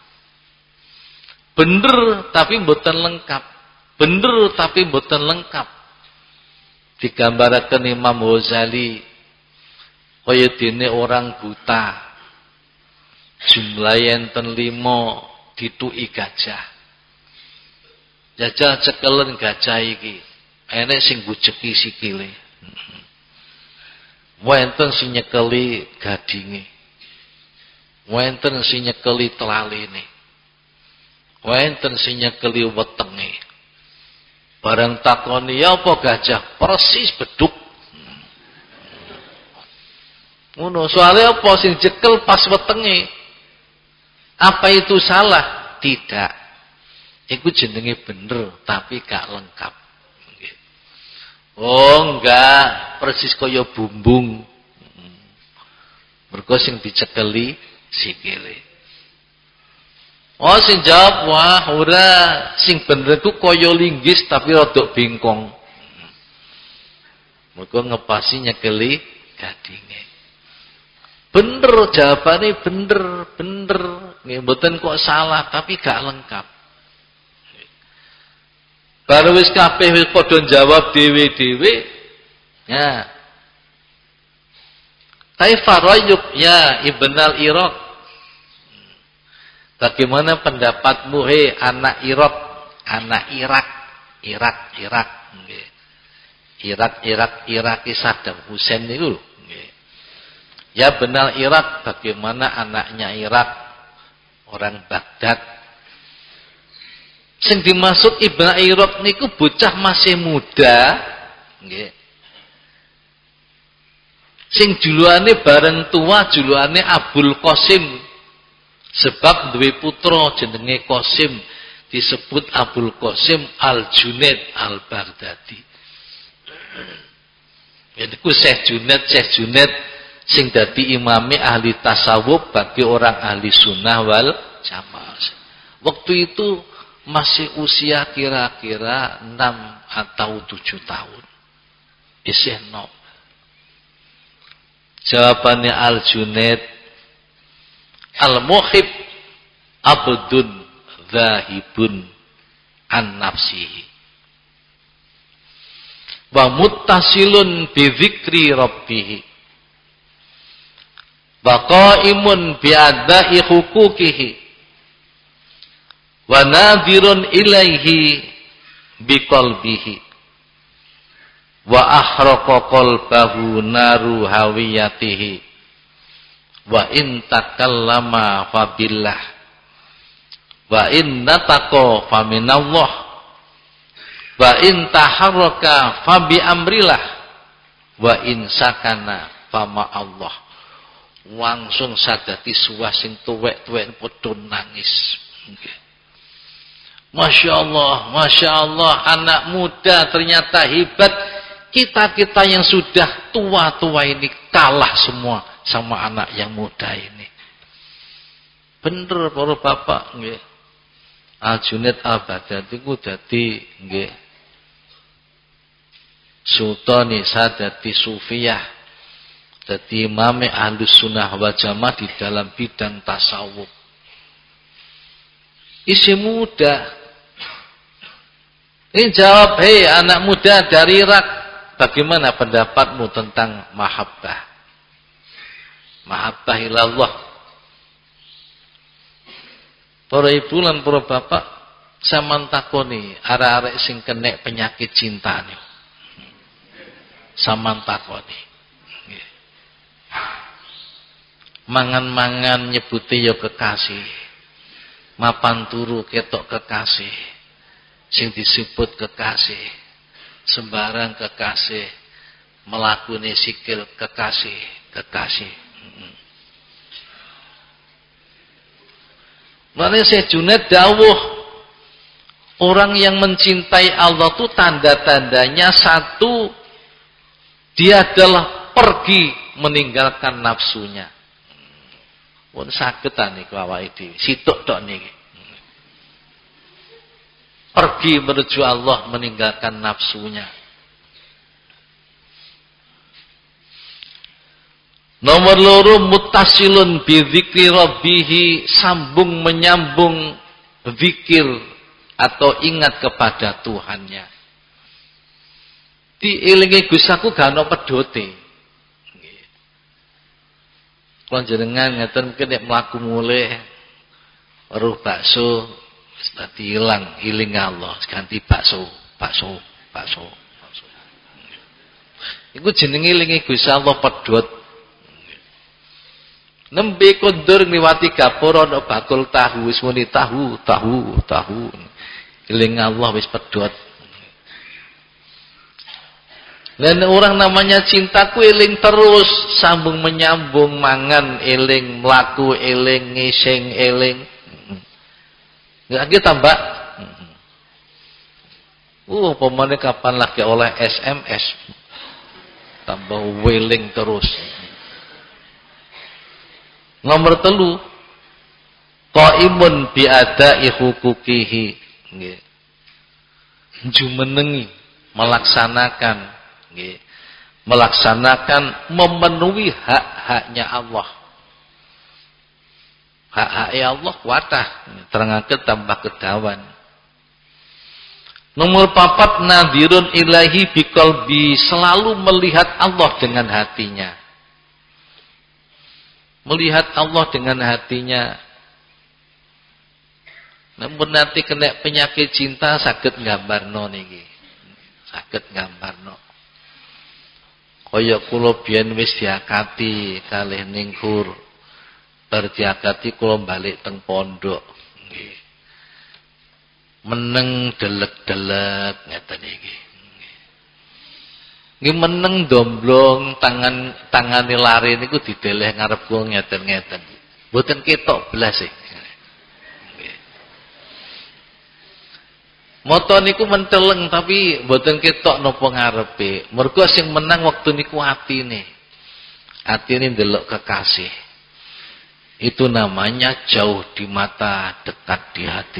Bener tapi mboten lengkap. Bener tapi mboten lengkap. Digambaraken Imam Ghazali kaya dene orang buta. Jumlah enten 5 dituki gajah. Jajal cekelen gajah iki. Enek sing gujeki sikile. Wonten sing nyekeli gadinge. Wonten sing nyekeli tlaline. Wonten sing nyekeli wetenge. Bareng takoni, "Ya apa gajah?" Persis beduk. Ngono, soalnya apa sing jekel pas wetenge? Apa itu salah? Tidak. Iku jenenge bener tapi gak lengkap. Oh, enggak, persis kaya bumbung. Mergo sing dicekeli sikile. Oh, sing jawab, wah, ora, sing bener ku kaya linggis tapi rodok bingkong. Mergo ngepasi nyekeli gadinge. Bener jawabane bener. Nggih mboten kok salah tapi gak lengkap. Baru wis kabeh wis padha jawab dhewe-dhewe. Ya. Kaifa ra'yuk ya Ibnal Iraq? Bagaimana pendapatmu hei anak Irak? Anak Irak. Nggih. Irak Saddam Hussein niku. Nggih. Ya Ibnal Iraq, bagaimana anaknya Irak? Orang Baghdad. Sing dimaksud Ibnu Iraq niku bocah masih muda, nggih. Sing juluane bareng tua, juluane Abul Qasim. Sebab duwe putra jenenge Qasim, disebut Abul Qasim Al-Junaid Al-Baghdadi. Niku Syekh Junaid sing dadi imame ahli tasawuf bagi orang ahli sunnah wal jamaah. Waktu itu masih usia kira-kira 6 atau 7 tahun. Isih nom. Jawabannya Al-Junaid, Al-Muhib abdun zahibun an nafsihi. Wa muttasilun bi dzikri rabbih. Wa qaimun bi adai huquqihi. Wa nadirun ilaihi biqalbihi wa ahraqa qalbahu naru hawiyatihi wa in takallama fabillah wa in nataqa faminallah wa in taharraka fabi amrillah wa in sakana fama Allah. Langsung sadati suwah sing tuwek-tuwek padha nangis. Okay. Masya Allah, anak muda ternyata hebat. Kita-kita yang sudah tua-tua ini kalah semua sama anak yang muda ini. Bener para bapak, nggih. Al-Junaid Al-Baghdadi ku dadi nggih sultani sadati sufiyah. Dadi imame Ahlus Sunnah wal Jamaah di dalam bidang tasawuf. Isi muda. Ini jawab, hei anak muda dari Irak, bagaimana pendapatmu tentang mahabbah? Mahabbah ilallah. Para ibu lan para bapak, sampeyan takoni arek-arek sing kena penyakit cinta niku. Sampeyan takoni. Mangan-mangan nyebuti ya kekasih. Mapan turu ketok kekasih. Sing disebut kekasih, sembarang kekasih, melakuni sikil kekasih. Makanya Syekh Junaid dawuh, orang yang mencintai Allah itu tanda-tandanya satu, dia adalah pergi meninggalkan nafsunya. Pun sagetan niku awake dhewe, situk tok niki. Pergi menuju Allah meninggalkan nafsunya. Nomor loro muttasilun bi dzikri rabbih, sambung menyambung zikir atau ingat kepada Tuhannya. Dielingi Gusti aku gak ono pedote. Kalau jenengan ngeten mungkin nek mlaku mulih weruh bakso wis dadi ilang iling Allah ganti bakso. Iku jenenge ilingi Gusti Allah pedhot. Nembe kondur ngliwati gapura ana bakul tahu wis muni tahu. Iling Allah wis pedhot. Dan orang namanya cintaku eling terus, sambung menyambung, mangan eling, melaku eling, ngising eling. Nggak kita mbak. Pemane kapan lagi oleh SMS, tambah weling terus. Nomor 3, qaimun biada'i hukukihi, jumenengi, melaksanakan. Melaksanakan, memenuhi hak-haknya Allah. Hak-haknya Allah kuatah, terangake tambah kedawan. Nomor 4, nadhirun ilahi biqalbi, selalu melihat Allah dengan hatinya. Melihat Allah dengan hatinya. Namun nanti kena penyakit cinta saged nggambarno niki. Saged nggambarno. Kaya kula biyen wis diakati kalih ningkur. Bar diakati kula balik teng pondok. Nggih. Meneng delek-delek ngeten iki. Nggih meneng domblong tangane lari niku dideleh ngarep kula ngeten-ngeten. Mboten ketok blas e. Moto niku menteleng tapi mboten ketok napa ngarepe. Mergo sing menang waktu niku atine. Atine ndelok kekasih. Itu namanya jauh di mata, dekat di hati.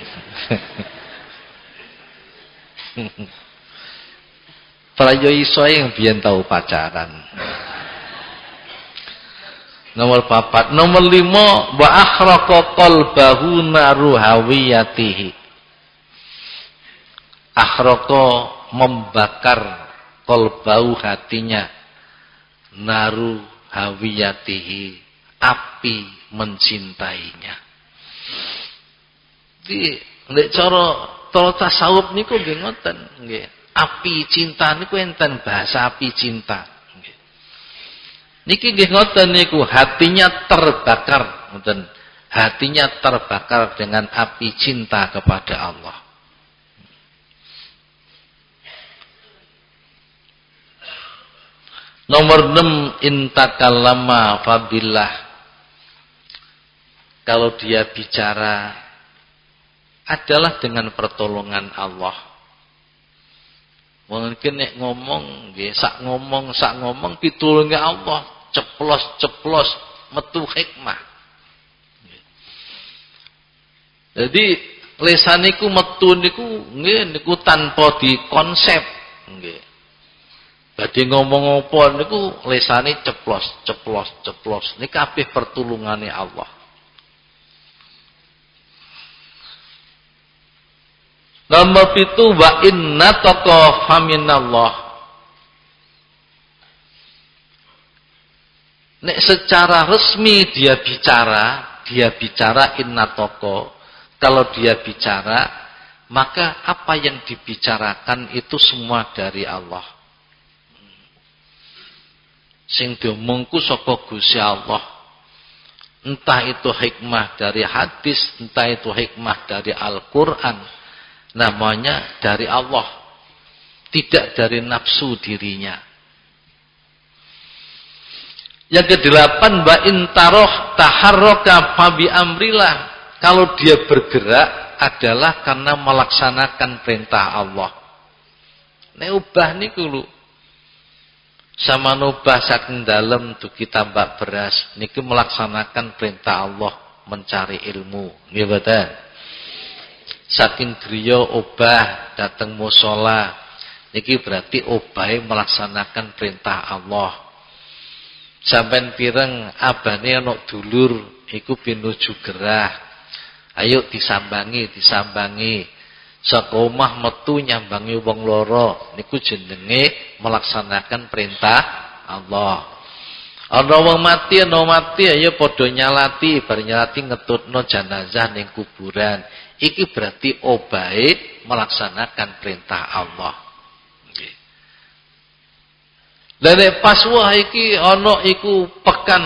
Prayo iso yang biyen tahu pacaran. Nomor 4, nomor 5, wa akhraqa qalbahu naru hawiyatihi. Akhroko membakar kolbau hatinya, naru hawiyatihi, api mencintainya. Di nek cara tasawuf niku nggih ngoten nggih. Api cinta niku enten bahasa api cinta nggih. Niki nggih ngoten niku hatinya terbakar ngoten. Hatinya terbakar dengan api cinta kepada Allah. Nomor 6, intakallama fabillah. Kalau dia bicara adalah dengan pertolongan Allah. Mungkin nek ngomong nggih sak ngomong pitulunge Allah, ceplos metu hikmah. Jadi lesan niku metu niku nggih niku tanpa dikonsep nggih. Badhe ngomong apa niku lesane ceplos. Niki kabeh pertulungane Allah. Nomor 7, wa inna taqa faminallah. Nek secara resmi dia bicara inna taqa. Kalau dia bicara, maka apa yang dibicarakan itu semua dari Allah. Sing diomongku saka Gusti Allah. Entah itu hikmah dari hadis, entah itu hikmah dari Al-Qur'an, namanya dari Allah, tidak dari nafsu dirinya. Yang ke-8, wa intaroh taharraka fabi amrillah. Kalau dia bergerak adalah karena melaksanakan perintah Allah. Nek ubah niku lho. Sama nubah saking dalem dugi tambak beras niki melaksanakan perintah Allah mencari ilmu nggih boten. Saking griya obah dateng musala niki berarti obahe melaksanakan perintah Allah. Sampeyan pireng abane ana dulur iku pinuju gerah. Ayo disambangi. Saka omah metu nyambangi wong loro niku jenenge melaksanakan perintah Allah. Ana wong mati ayo padha nyalati, bar nyalati ngetutno jenazah ning kuburan. Iki berarti obahe melaksanakan perintah Allah. Nggih. Lah nek pas wah iki ana iku pekan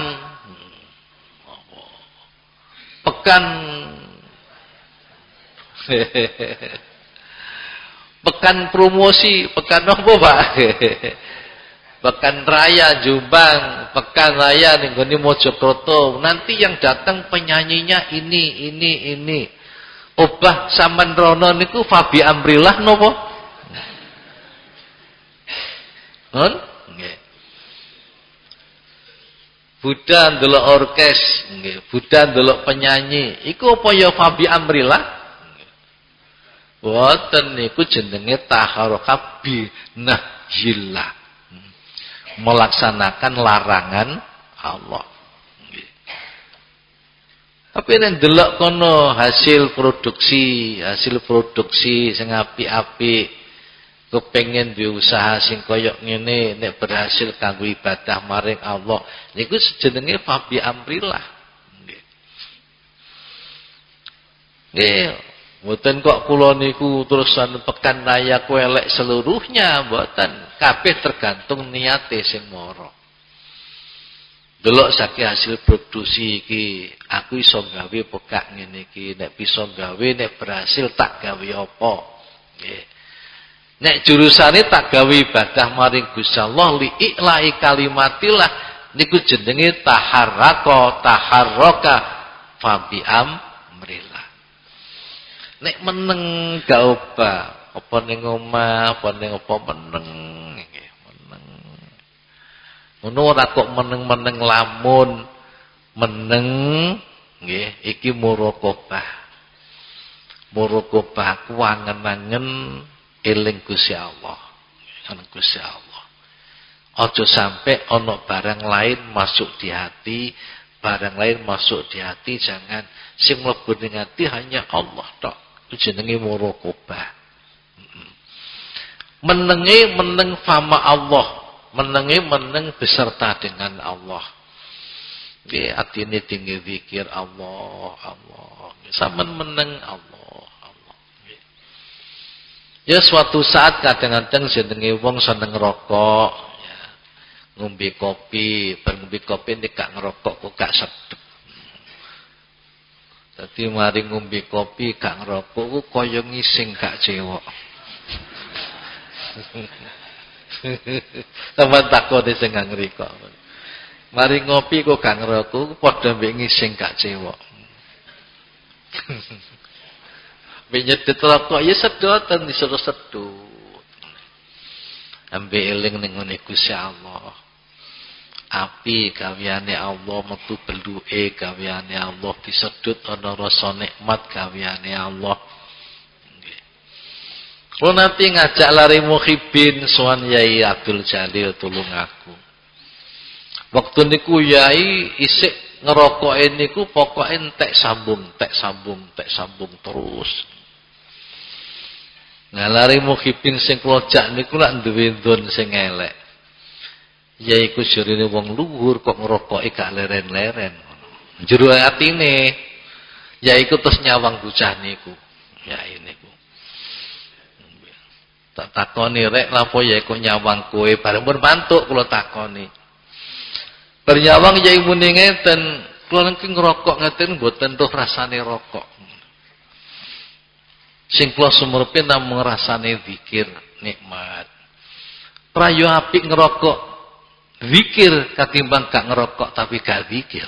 promosi, pekan apa, Pak? Pekan raya Jombang, pekan raya ning gone Mojokerto. Nanti yang datang penyanyinya ini. Obah sampean rono niku Fabi Amrillah napa? Nggih. Buddha ndelok orkes, nggih. Buddha ndelok penyanyi. Iku apa ya Fabi Amrillah? Boten niku jenenge taharaka binahillah. Melaksanakan larangan Allah. Tapi nek ndelok kono hasil produksi sing apik-apik, kepengin duwe usaha sing kaya ngene, nek berhasil kanggo ibadah maring Allah, niku jenenge fabi amrillah. Nggih. Mboten kok kula niku terusan pekan raya ku elek seluruhnya, mboten. Kabeh tergantung niate sing mara. Delok saking hasil produksi iki, aku iso gawe pekak ngene iki, nek bisa gawe, nek berhasil tak gawe apa. Nggih. Nek jurusane tak gawe ibadah maring Gusti Allah li iklai kalimatillah niku jenenge taharraka fabi amrillah. Nek meneng gak obah, apa ning omah, apa ning apa meneng nggih, meneng. Ngono ora kok meneng-meneng lamun meneng nggih, iki muraqabah. Muraqabah ku angen-angen eling Gusti Allah. Eling Gusti Allah. Aja sampai ana barang lain masuk di hati, barang lain masuk di hati, jangan. Sing mlebu ning hati hanya Allah tok. Itu jenenge muraqabah. Menenge meneng fama Allah, menenge meneng beserta dengan Allah. Nggih, atine tinggi zikir Allah. Sampeyan meneng Allah. Nggih. Ya suatu saat kadang-kadang jenenge wong seneng ngerokok, ya. Ngombe kopi, bar ngombe kopi nek gak ngerokok kok gak sedep. Dadi mari ngombe kopi gak ngerokok ku kaya ngising gak cewek. Sampeyan takone sing ngriko. Mari ngopi kok gak ngerokok ku padha mbek ngising gak cewek. Mbek nyedet rokok ya sedoten disuruh sedut. Ambe eling ning ngene Gusti Allah. Api gaweane Allah, metu beluke gaweane Allah, disedut ana rasa nikmat gaweane Allah. Nggih. Kulo nanti ngajak lari muhibin sowan Yai Abdul Jalil tulung aku. Waktu niku Yai isik ngerokoke niku pokoke entek sambung terus. Ngalari muhibin sing kula jak niku lak duwe ndon sing elek. Ya iku jarine wong luhur kok ngerokoki gak leren-leren ngono. Jero atine ya iku terus nyawang bocah niku. Ya niku. Tak takoni rek lapo ya iku nyawang kowe bareng pun mantuk kula takoni. Bar nyawang ya muni ngeten, kula niki ngerokok ngeten mboten tuh rasane rokok. Sing kula sumurpe namung rasane zikir nikmat. Prayo apik ngerokok zikir katimbang gak ngerokok tapi gak zikir.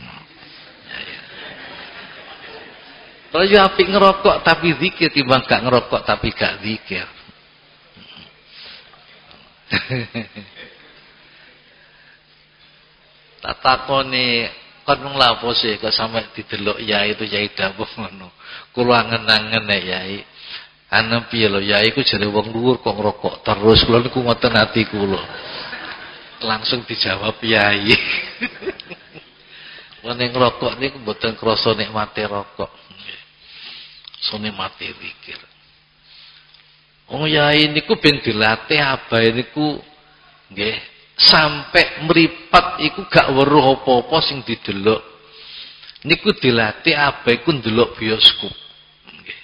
Prayo apik ngerokok tapi zikir timbang gak ngerokok tapi gak zikir. Tak takoni kon mung lapo sih kok sampe didelok yai itu yai dawuh ngono. Kula angen-angen nek yai. Ana piye lho yai ku jare wong luhur kok ngerokok terus kula niku ngoten ati kula. Langsung dijawab yai. Ning rokok niku mboten krasa nikmate rokok. So nikmate zikir. Oh yai niku ben dilatih abahe niku nggih sampai mripat iku gak weruh apa-apa sing didelok. Niku dilatih abahe iku ndelok bioskop. Nggih.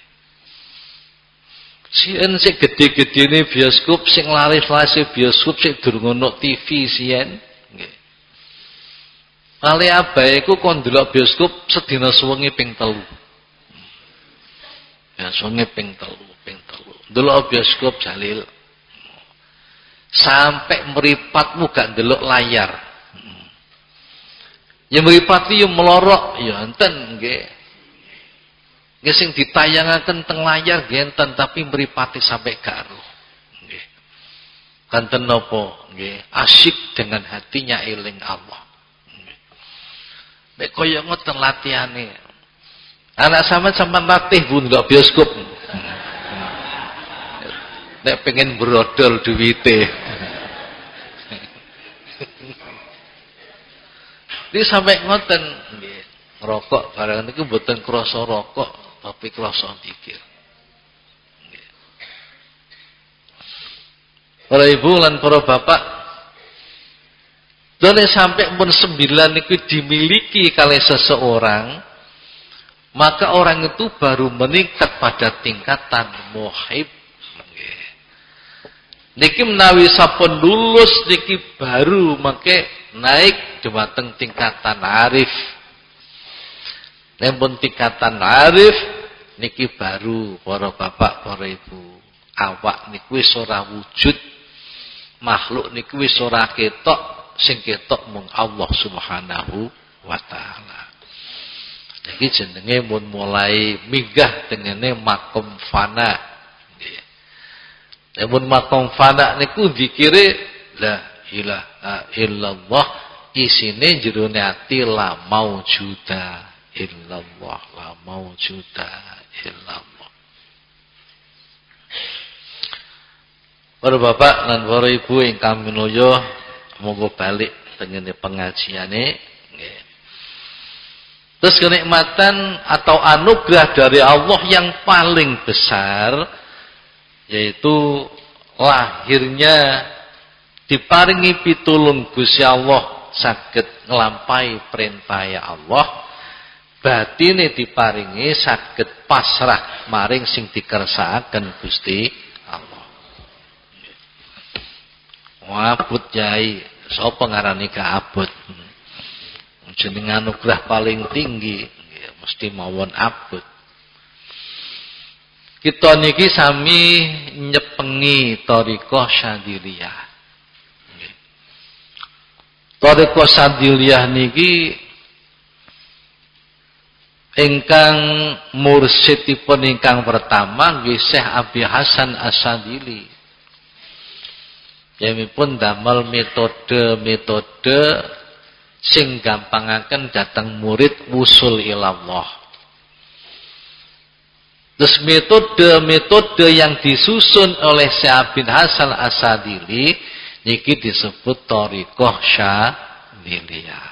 Sien sing gede-gedene bioskop, sing laris-larise bioskop, sing durung ono TV sien. Nggih. Kali abahe iku kon ndelok bioskop sedina suwengi ping 3. Ya suwengi ping 3. Delok bioskop Jalil. Sampai meripatmu gak delok layar. Ya mripati yo melorok ya enten nggih. Nggih sing ditayangaken teng layar nggih enten tapi mripati sampai gak ero. Nggih. Kanten napa nggih asyik dengan hatinya eling Allah. Nggih. Nek kaya ngoten latihane. Anak sampean latih Bu ndelok bioskop. Nek pengen brodol duwite. Iki sampai ngoten nggih. Ngrokok barang niku mboten krasa rokok, tapi krasa pikir. Nggih. Para ibu lan para bapak, dene sampai pun 9 niku dimiliki kalih seseorang, maka orang itu baru meningkat pada tingkatan muhib. Niki menawi sampun lulus niki baru mangke naik dumateng tingkatan arif. Nempun tingkatan arif niki baru para bapak, para ibu. Awak niku wis ora wujud. Makhluk niku wis ora ketok, sing ketok mung Allah Subhanahu wa taala. Niki jenenge mun mulai minggah tengene makom fana. Namun makom fana niku zikire la ilaha illallah, isine jerone ati la maujuda illallah, la maujuda illallah. Para bapak lan para ibu ingkang minulya, monggo balik tengene pengajiane nggih. Terus kenikmatan atau anugerah dari Allah yang paling besar yaitu lahirnya diparingi pitulung Gusti Allah saged nglampahi perintah Allah, batine diparingi saged pasrah maring sing dikersakaken Gusti Allah. Abot yai, sapa ngarani abot? Jeneng anugerah paling tinggi mesti mawon abot. Kita niki sami nyepengi thariqah Syadziliyah. Thariqah Syadziliyah niki ingkang mursyidipun ingkang pertama nggih Syekh Abi Hasan Asy-Syadzili. Yamipun damel metode-metode sing gampangaken dhateng murid wusul ilallah. Terus metode-metode yang disusun oleh Syekh bin Hasan Asy-Syadzili niki disebut thariqah Syadziliyah.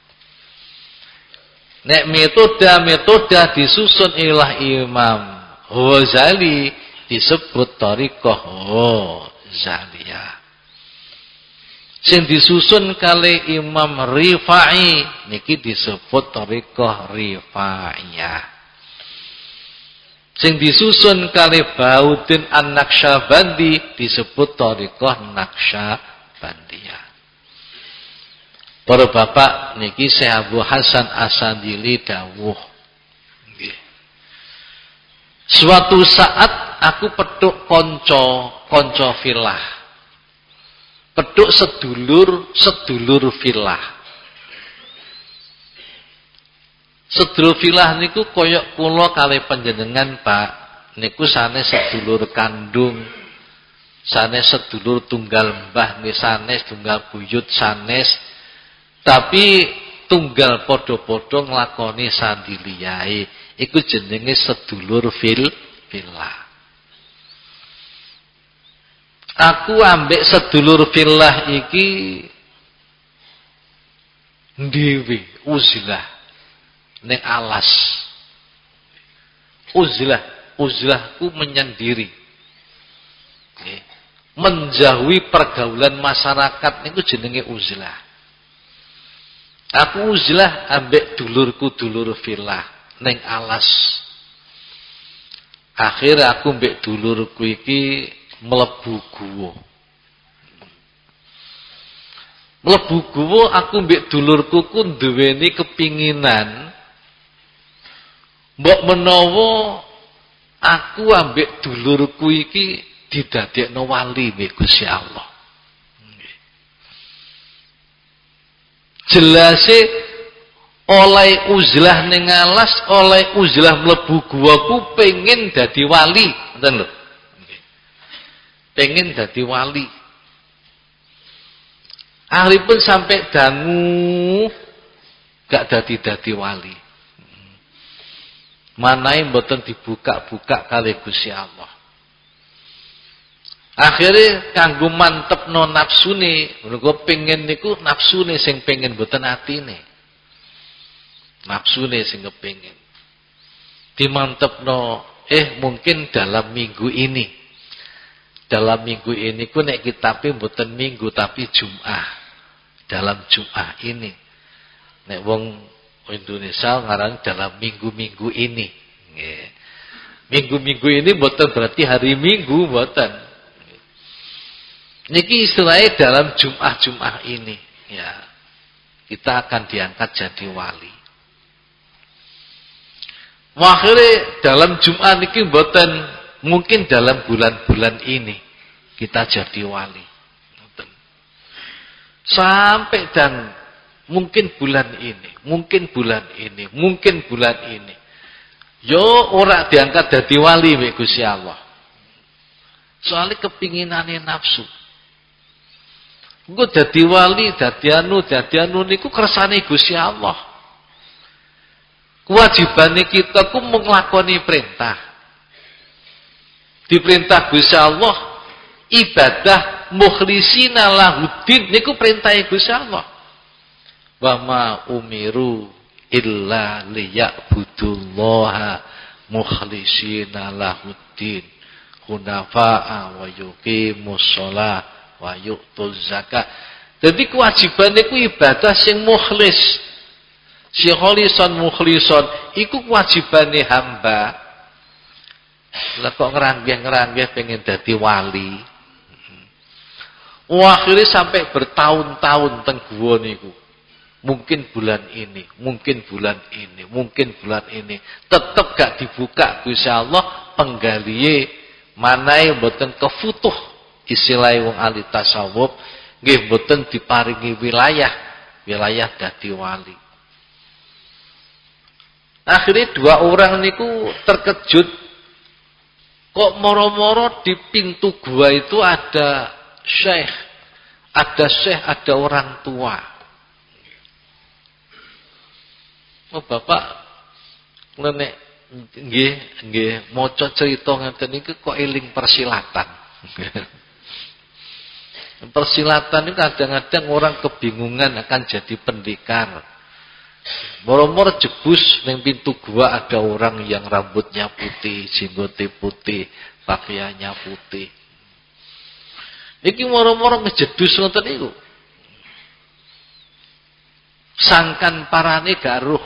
Nek metode disusun oleh Imam Ghazali disebut thariqah Ghazaliyah. Sing disusun kali Imam Rifai niki disebut thariqah Rifaiyah. Sing disusun kali Baudin An-Naqsyabandi disebut thariqah Naqsyabandiyah. Para bapak niki Syekh Abu Hasan Asy-Syadzili dawuh nggih. Suatu saat aku peduk kanca filah. Peduk sedulur filah. Sedulur filah niku koyok kula kalih panjenengan Pak, niku sanes sedulur kandung, sanes sedulur tunggal mbah, sanes tunggal buyut sanes, tapi tunggal podo-podo nglakoni sandiliyae, iku jenenge sedulur filah. Aku ambek sedulur filah iki Dewi uzlah ning alas. Uzlahku menyendiri. Menjauhi pergaulan masyarakat niku jenenge uzlah. Aku uzlah ambek dulurku dulur villa ning alas. Akhir aku mbek dulurku iki mlebu guwa. Mlebu guwa aku mbek dulurku ku duweni kepinginan mbok menawa aku ambek dulurku iki didadekno wali mbek Gusti Allah. Jelase oleh uzlah ning alas, oleh uzlah mlebu gua ku pengen dadi wali, ngoten lho. Pengen dadi wali. Akhiripun sampai dangu gak dadi wali. Manahe mboten dibuka-buka kali Gusti Allah. Akhirnya kanggo mantepno nafsune, mergo pengen niku nafsune sing pengen mboten atine. Nafsune sing kepengin. Dimantepno, mungkin dalam minggu ini. Dalam minggu ini ku nek kitabe mboten minggu tapi Jumat. Dalam Jumat ini. Nek wong Indonesia ngarang dalam minggu-minggu ini. Nggih. Minggu-minggu ini mboten berarti hari Minggu mboten. Niki istilahnya dalam Jumat ini, ya. Kita akan diangkat jadi wali. Akhirnya dalam Jumat niki mboten mungkin dalam bulan-bulan ini kita jadi wali. Sampai dan mungkin bulan ini, mungkin bulan ini, mungkin bulan ini. Yo ora diangkat dadi wali mek Gusti Allah. Soalnya kepinginane nafsu. Engko dadi wali, dadi anu niku kersane Gusti Allah. Kewajibane kita ku menglakoni perintah. Diperintah Gusti Allah ibadah mukhlisina lahuddin niku perintah Gusti Allah. Wa ma umiru illa liya'budullaha mukhlisina lahuddin hunafa'a wa yuqimus shalah wa yu'tuz zakat. Jadi kewajiban niku ibadah sing mukhlis. Si mukhlison iku kewajibane hamba. Lah kok ngeranggeh pengen dadi wali. Akhirnya sampai bertahun-tahun teng guwa niku. Mungkin bulan ini, mungkin bulan ini, mungkin bulan ini. Tetep gak dibuka Gusti Allah penggalihe manahe mboten kefutuh istilah wong ahli tasawuf nggih mboten diparingi wilayah dadi wali. Akhirnya dua orang niku terkejut kok moro-moro di pintu gua itu ada syekh, ada orang tua. Oh bapak, nek nggih maca cerita ngeten niku kok eling persilatan. Persilatan itu kadang-kadang orang kebingungan akan jadi pendekar. Moro-moro jebus ning pintu gua ada orang yang rambutnya putih, jenggotnya putih, pakaiannya putih. Iki moro-moro ngejedus ngoten niku. Sangkan parane gak roh.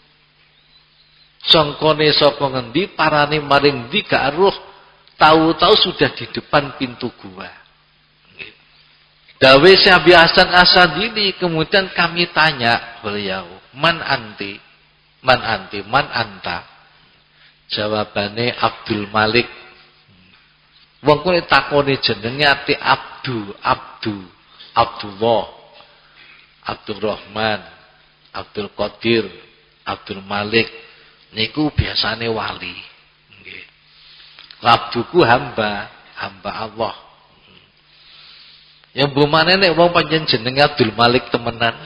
Sangkone saka ngendi, parane maring ndi gak roh. Tahu-tahu sudah di depan pintu gua. Dawe Syekh Hasan Asadili, kemudian kami tanya beliau, Man anti, man anta. Jawabannya Abdul Malik. Wong kuwi takone jenenge ati Abdullah, Abdul Rahman, Abdul Qadir, Abdul Malik. Niku biasane wali. Nggih. Abduku hamba Allah. Yang bumane nek wong pancen jenenge Abdul Malik temenan.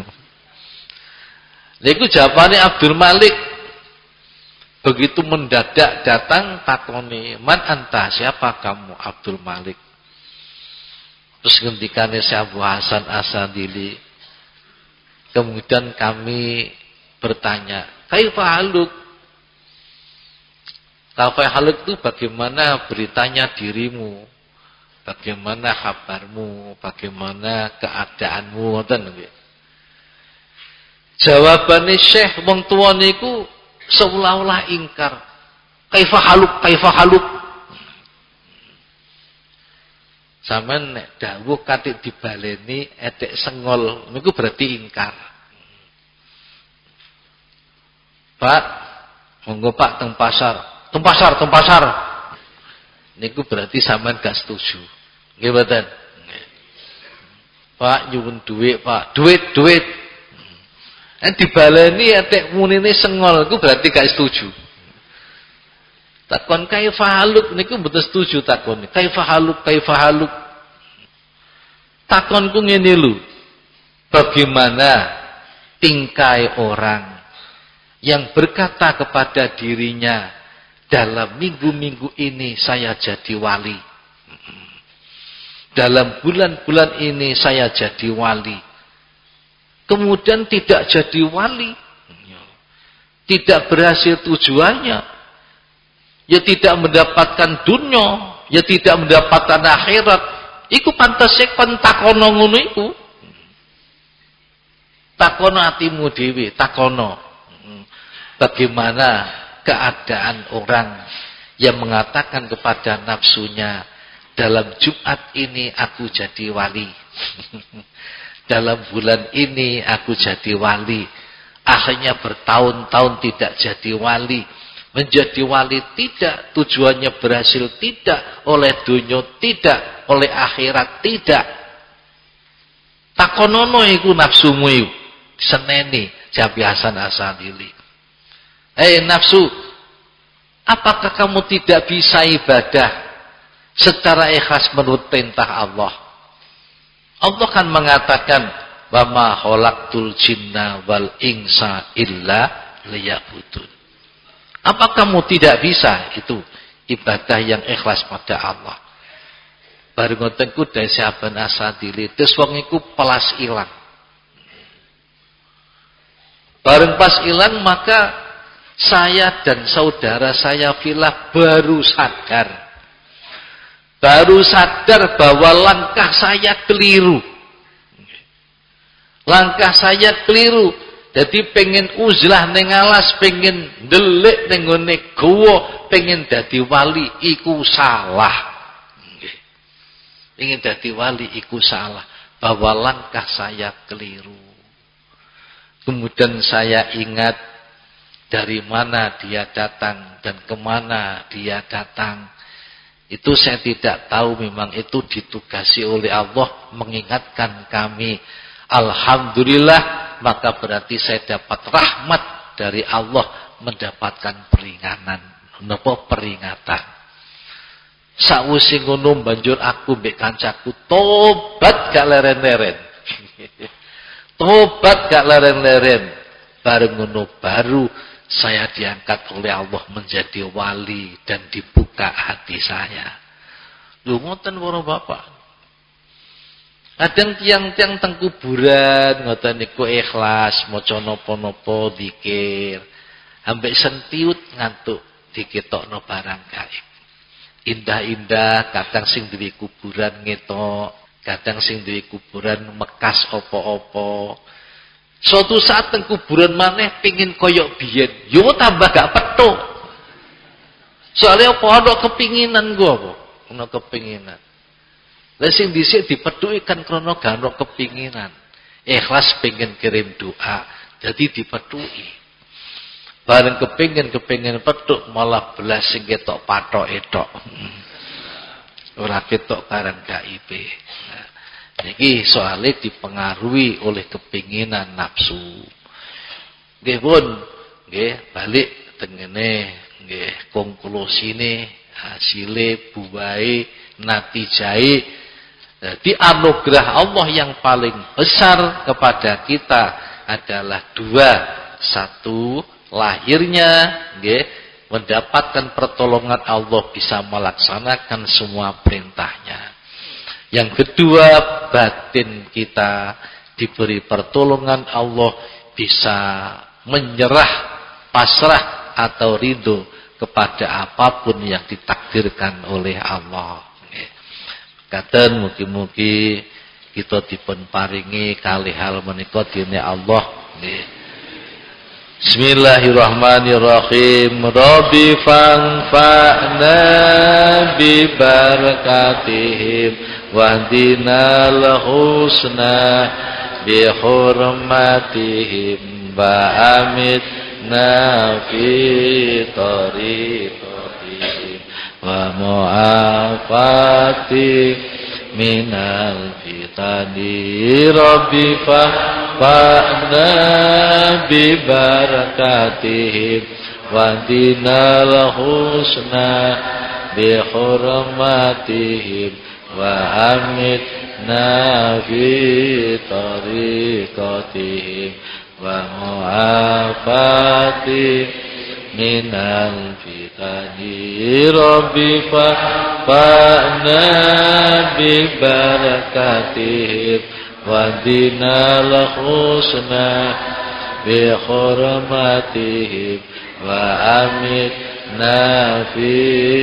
Niku jawabane Abdul Malik. Begitu mendadak datang takoni, "Man anta? Siapa kamu?" Abdul Malik. Terus ngendikane Syekh Hasan Asadili, Kemudian kami bertanya, kaifa haluk? Kaifa haluk itu bagaimana beritanya dirimu? Bagaimana kabarmu? Bagaimana keadaanmu? Ngoten nggih. Jawabane Syekh wong tuwa niku seolah-olah ingkar. Kaifa haluk? Kaifa haluk? Sampeyan nek dawuh katik dibaleni edek sengol niku berarti ingkar. Pak, monggo Pak teng pasar. Teng pasar, teng pasar. Niku berarti sampean gak setuju. Nggih mboten? Pak nyuwun dhuwit, Pak. Duit. Dibaleni edek munine sengol niku berarti gak setuju. Takon kaifa haluk niku mboten setuju takon. Kaifa haluk, kaifa haluk. Takonku ngene lho. Bagaimana tingkai orang yang berkata kepada dirinya, dalam minggu-minggu ini saya jadi wali. Dalam bulan-bulan ini saya jadi wali. Kemudian tidak jadi wali. Tidak berhasil tujuannya. Ya tidak mendapatkan dunya, ya tidak mendapatkan akhirat. Iku pantasnya kon takono ngono iku. Takono atimu dhewe, takono. Bagaimana keadaan orang yang mengatakan kepada nafsunya, dalam Jumat ini aku jadi wali. Dalam bulan ini aku jadi wali. Akhirnya bertahun-tahun tidak jadi wali. Menjadi wali tidak, tujuannya berhasil tidak, oleh dunia tidak, oleh akhirat tidak. Takonono iku nafsumu iku seneni Jabi Hasan Asadili. Nafsu, apakah kamu tidak bisa ibadah secara ikhlas menurut perintah Allah? Allah kan mengatakan, wa ma khalaqtul jinna wal insa illa liya'budun. Apa kamu tidak bisa itu ibadah yang ikhlas pada Allah? Bareng ngoten ku Dae Syaban Asadili, terus wong iku pelas ilang. Bareng pas ilang maka saya dan saudara saya filah baru sadar. Baru sadar bahwa langkah saya keliru. Langkah saya keliru. Jadi pengen uzlah ning alas, pengen ndelik ning ngene gowo, pengen dadi wali iku salah. Nggih. Pengen dadi wali iku salah, bahwa langkah saya keliru. Kemudian saya ingat dari mana dia datang dan kemana dia datang. Itu saya tidak tahu, memang itu ditugasi oleh Allah mengingatkan kami. Alhamdulillah, maka berarti saya dapat rahmat dari Allah, mendapatkan peringatan. Napa peringatan? Sawise ngono banjur aku mbek kancaku tobat gak leren-leren. Tobat gak leren-leren. Bareng ngono baru saya diangkat oleh Allah menjadi wali dan dibuka hati saya. Lho ngoten para bapak. Kadang tiang-tiang teng kuburan ngoten niku ikhlas maca napa-napa zikir. Ambek sentiut ngantuk diketokno barang gaib. Indah-indah kadang sing duwe kuburan ngetok, kadang sing duwe kuburan mekas apa-apa. Suatu saat teng kuburan maneh pengin koyok biyen, yo tambah gak petuk. Soalnya apa ana kepinginan gua apa? Ana kepinginan. Lah sing dhisik dipethuki kan krana gak ana kepinginan. Ikhlas pengen kirim doa, jadi dipethuki. Bareng kepingin petuk malah belas sing ketok patok etok. Ora ketok karang gaibe. Nah, niki soalnya dipengaruhi oleh kepinginan nafsu. Nggih pun, nggih balik tengene nggih konklusine hasile buwahe natijahe. Jadi anugerah Allah yang paling besar kepada kita adalah dua. Satu, lahirnya nggih mendapatkan pertolongan Allah, bisa melaksanakan semua perintahnya. Yang kedua, batin kita diberi pertolongan Allah, bisa menyerah, pasrah atau ridho kepada apapun yang ditakdirkan oleh Allah. Katen mugi-mugi kita dipun paringi kalih hal menika dene Allah. Bismillahirrahmanirrahim. Rabbi fanfa'na bi barakatihim wahdinal husna bi hurmatihim wa amitna fi tariqatihim wa mu'afati minal fitani. Rabbi fa'na bi barakatihim wahdinal husna bi hurmatihim wa amitna fi tariqatihim wa mu'afati minal fitani. Rabbi fa'na bi barakatihim wahdinal husna bi hurmatihim wa amitna fi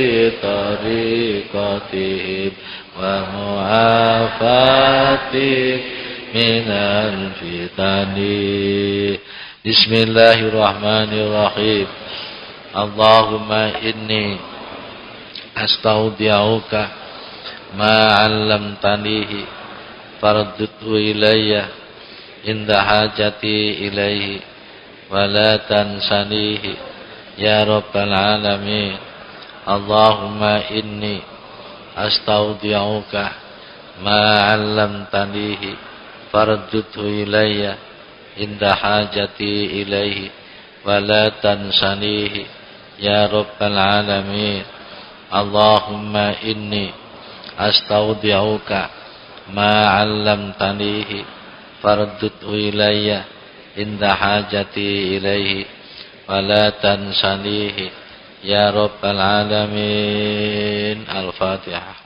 tariqatihim wa mu'afati minal fitani. Bismillahirrahmanirrahim. Allahumma inni astaudi'uka ma 'allamtanihi fardudhu ilayya inda hajati ilaihi wa la tansanihi ya rabbal alamin. Allahumma inni astaudi'uka ma 'allamtanihi fardudhu ilayya inda hajati ilaihi wa la tansanihi ya rabbal alamin. Allahumma inni astaudi'uka ma 'allamtanihi fardudhu ilayya inda hajati ilaihi wa la tansanihi ya rabbal alamin. Al-Fatihah.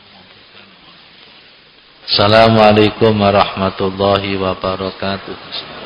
Assalamualaikum warahmatullahi wabarakatuh.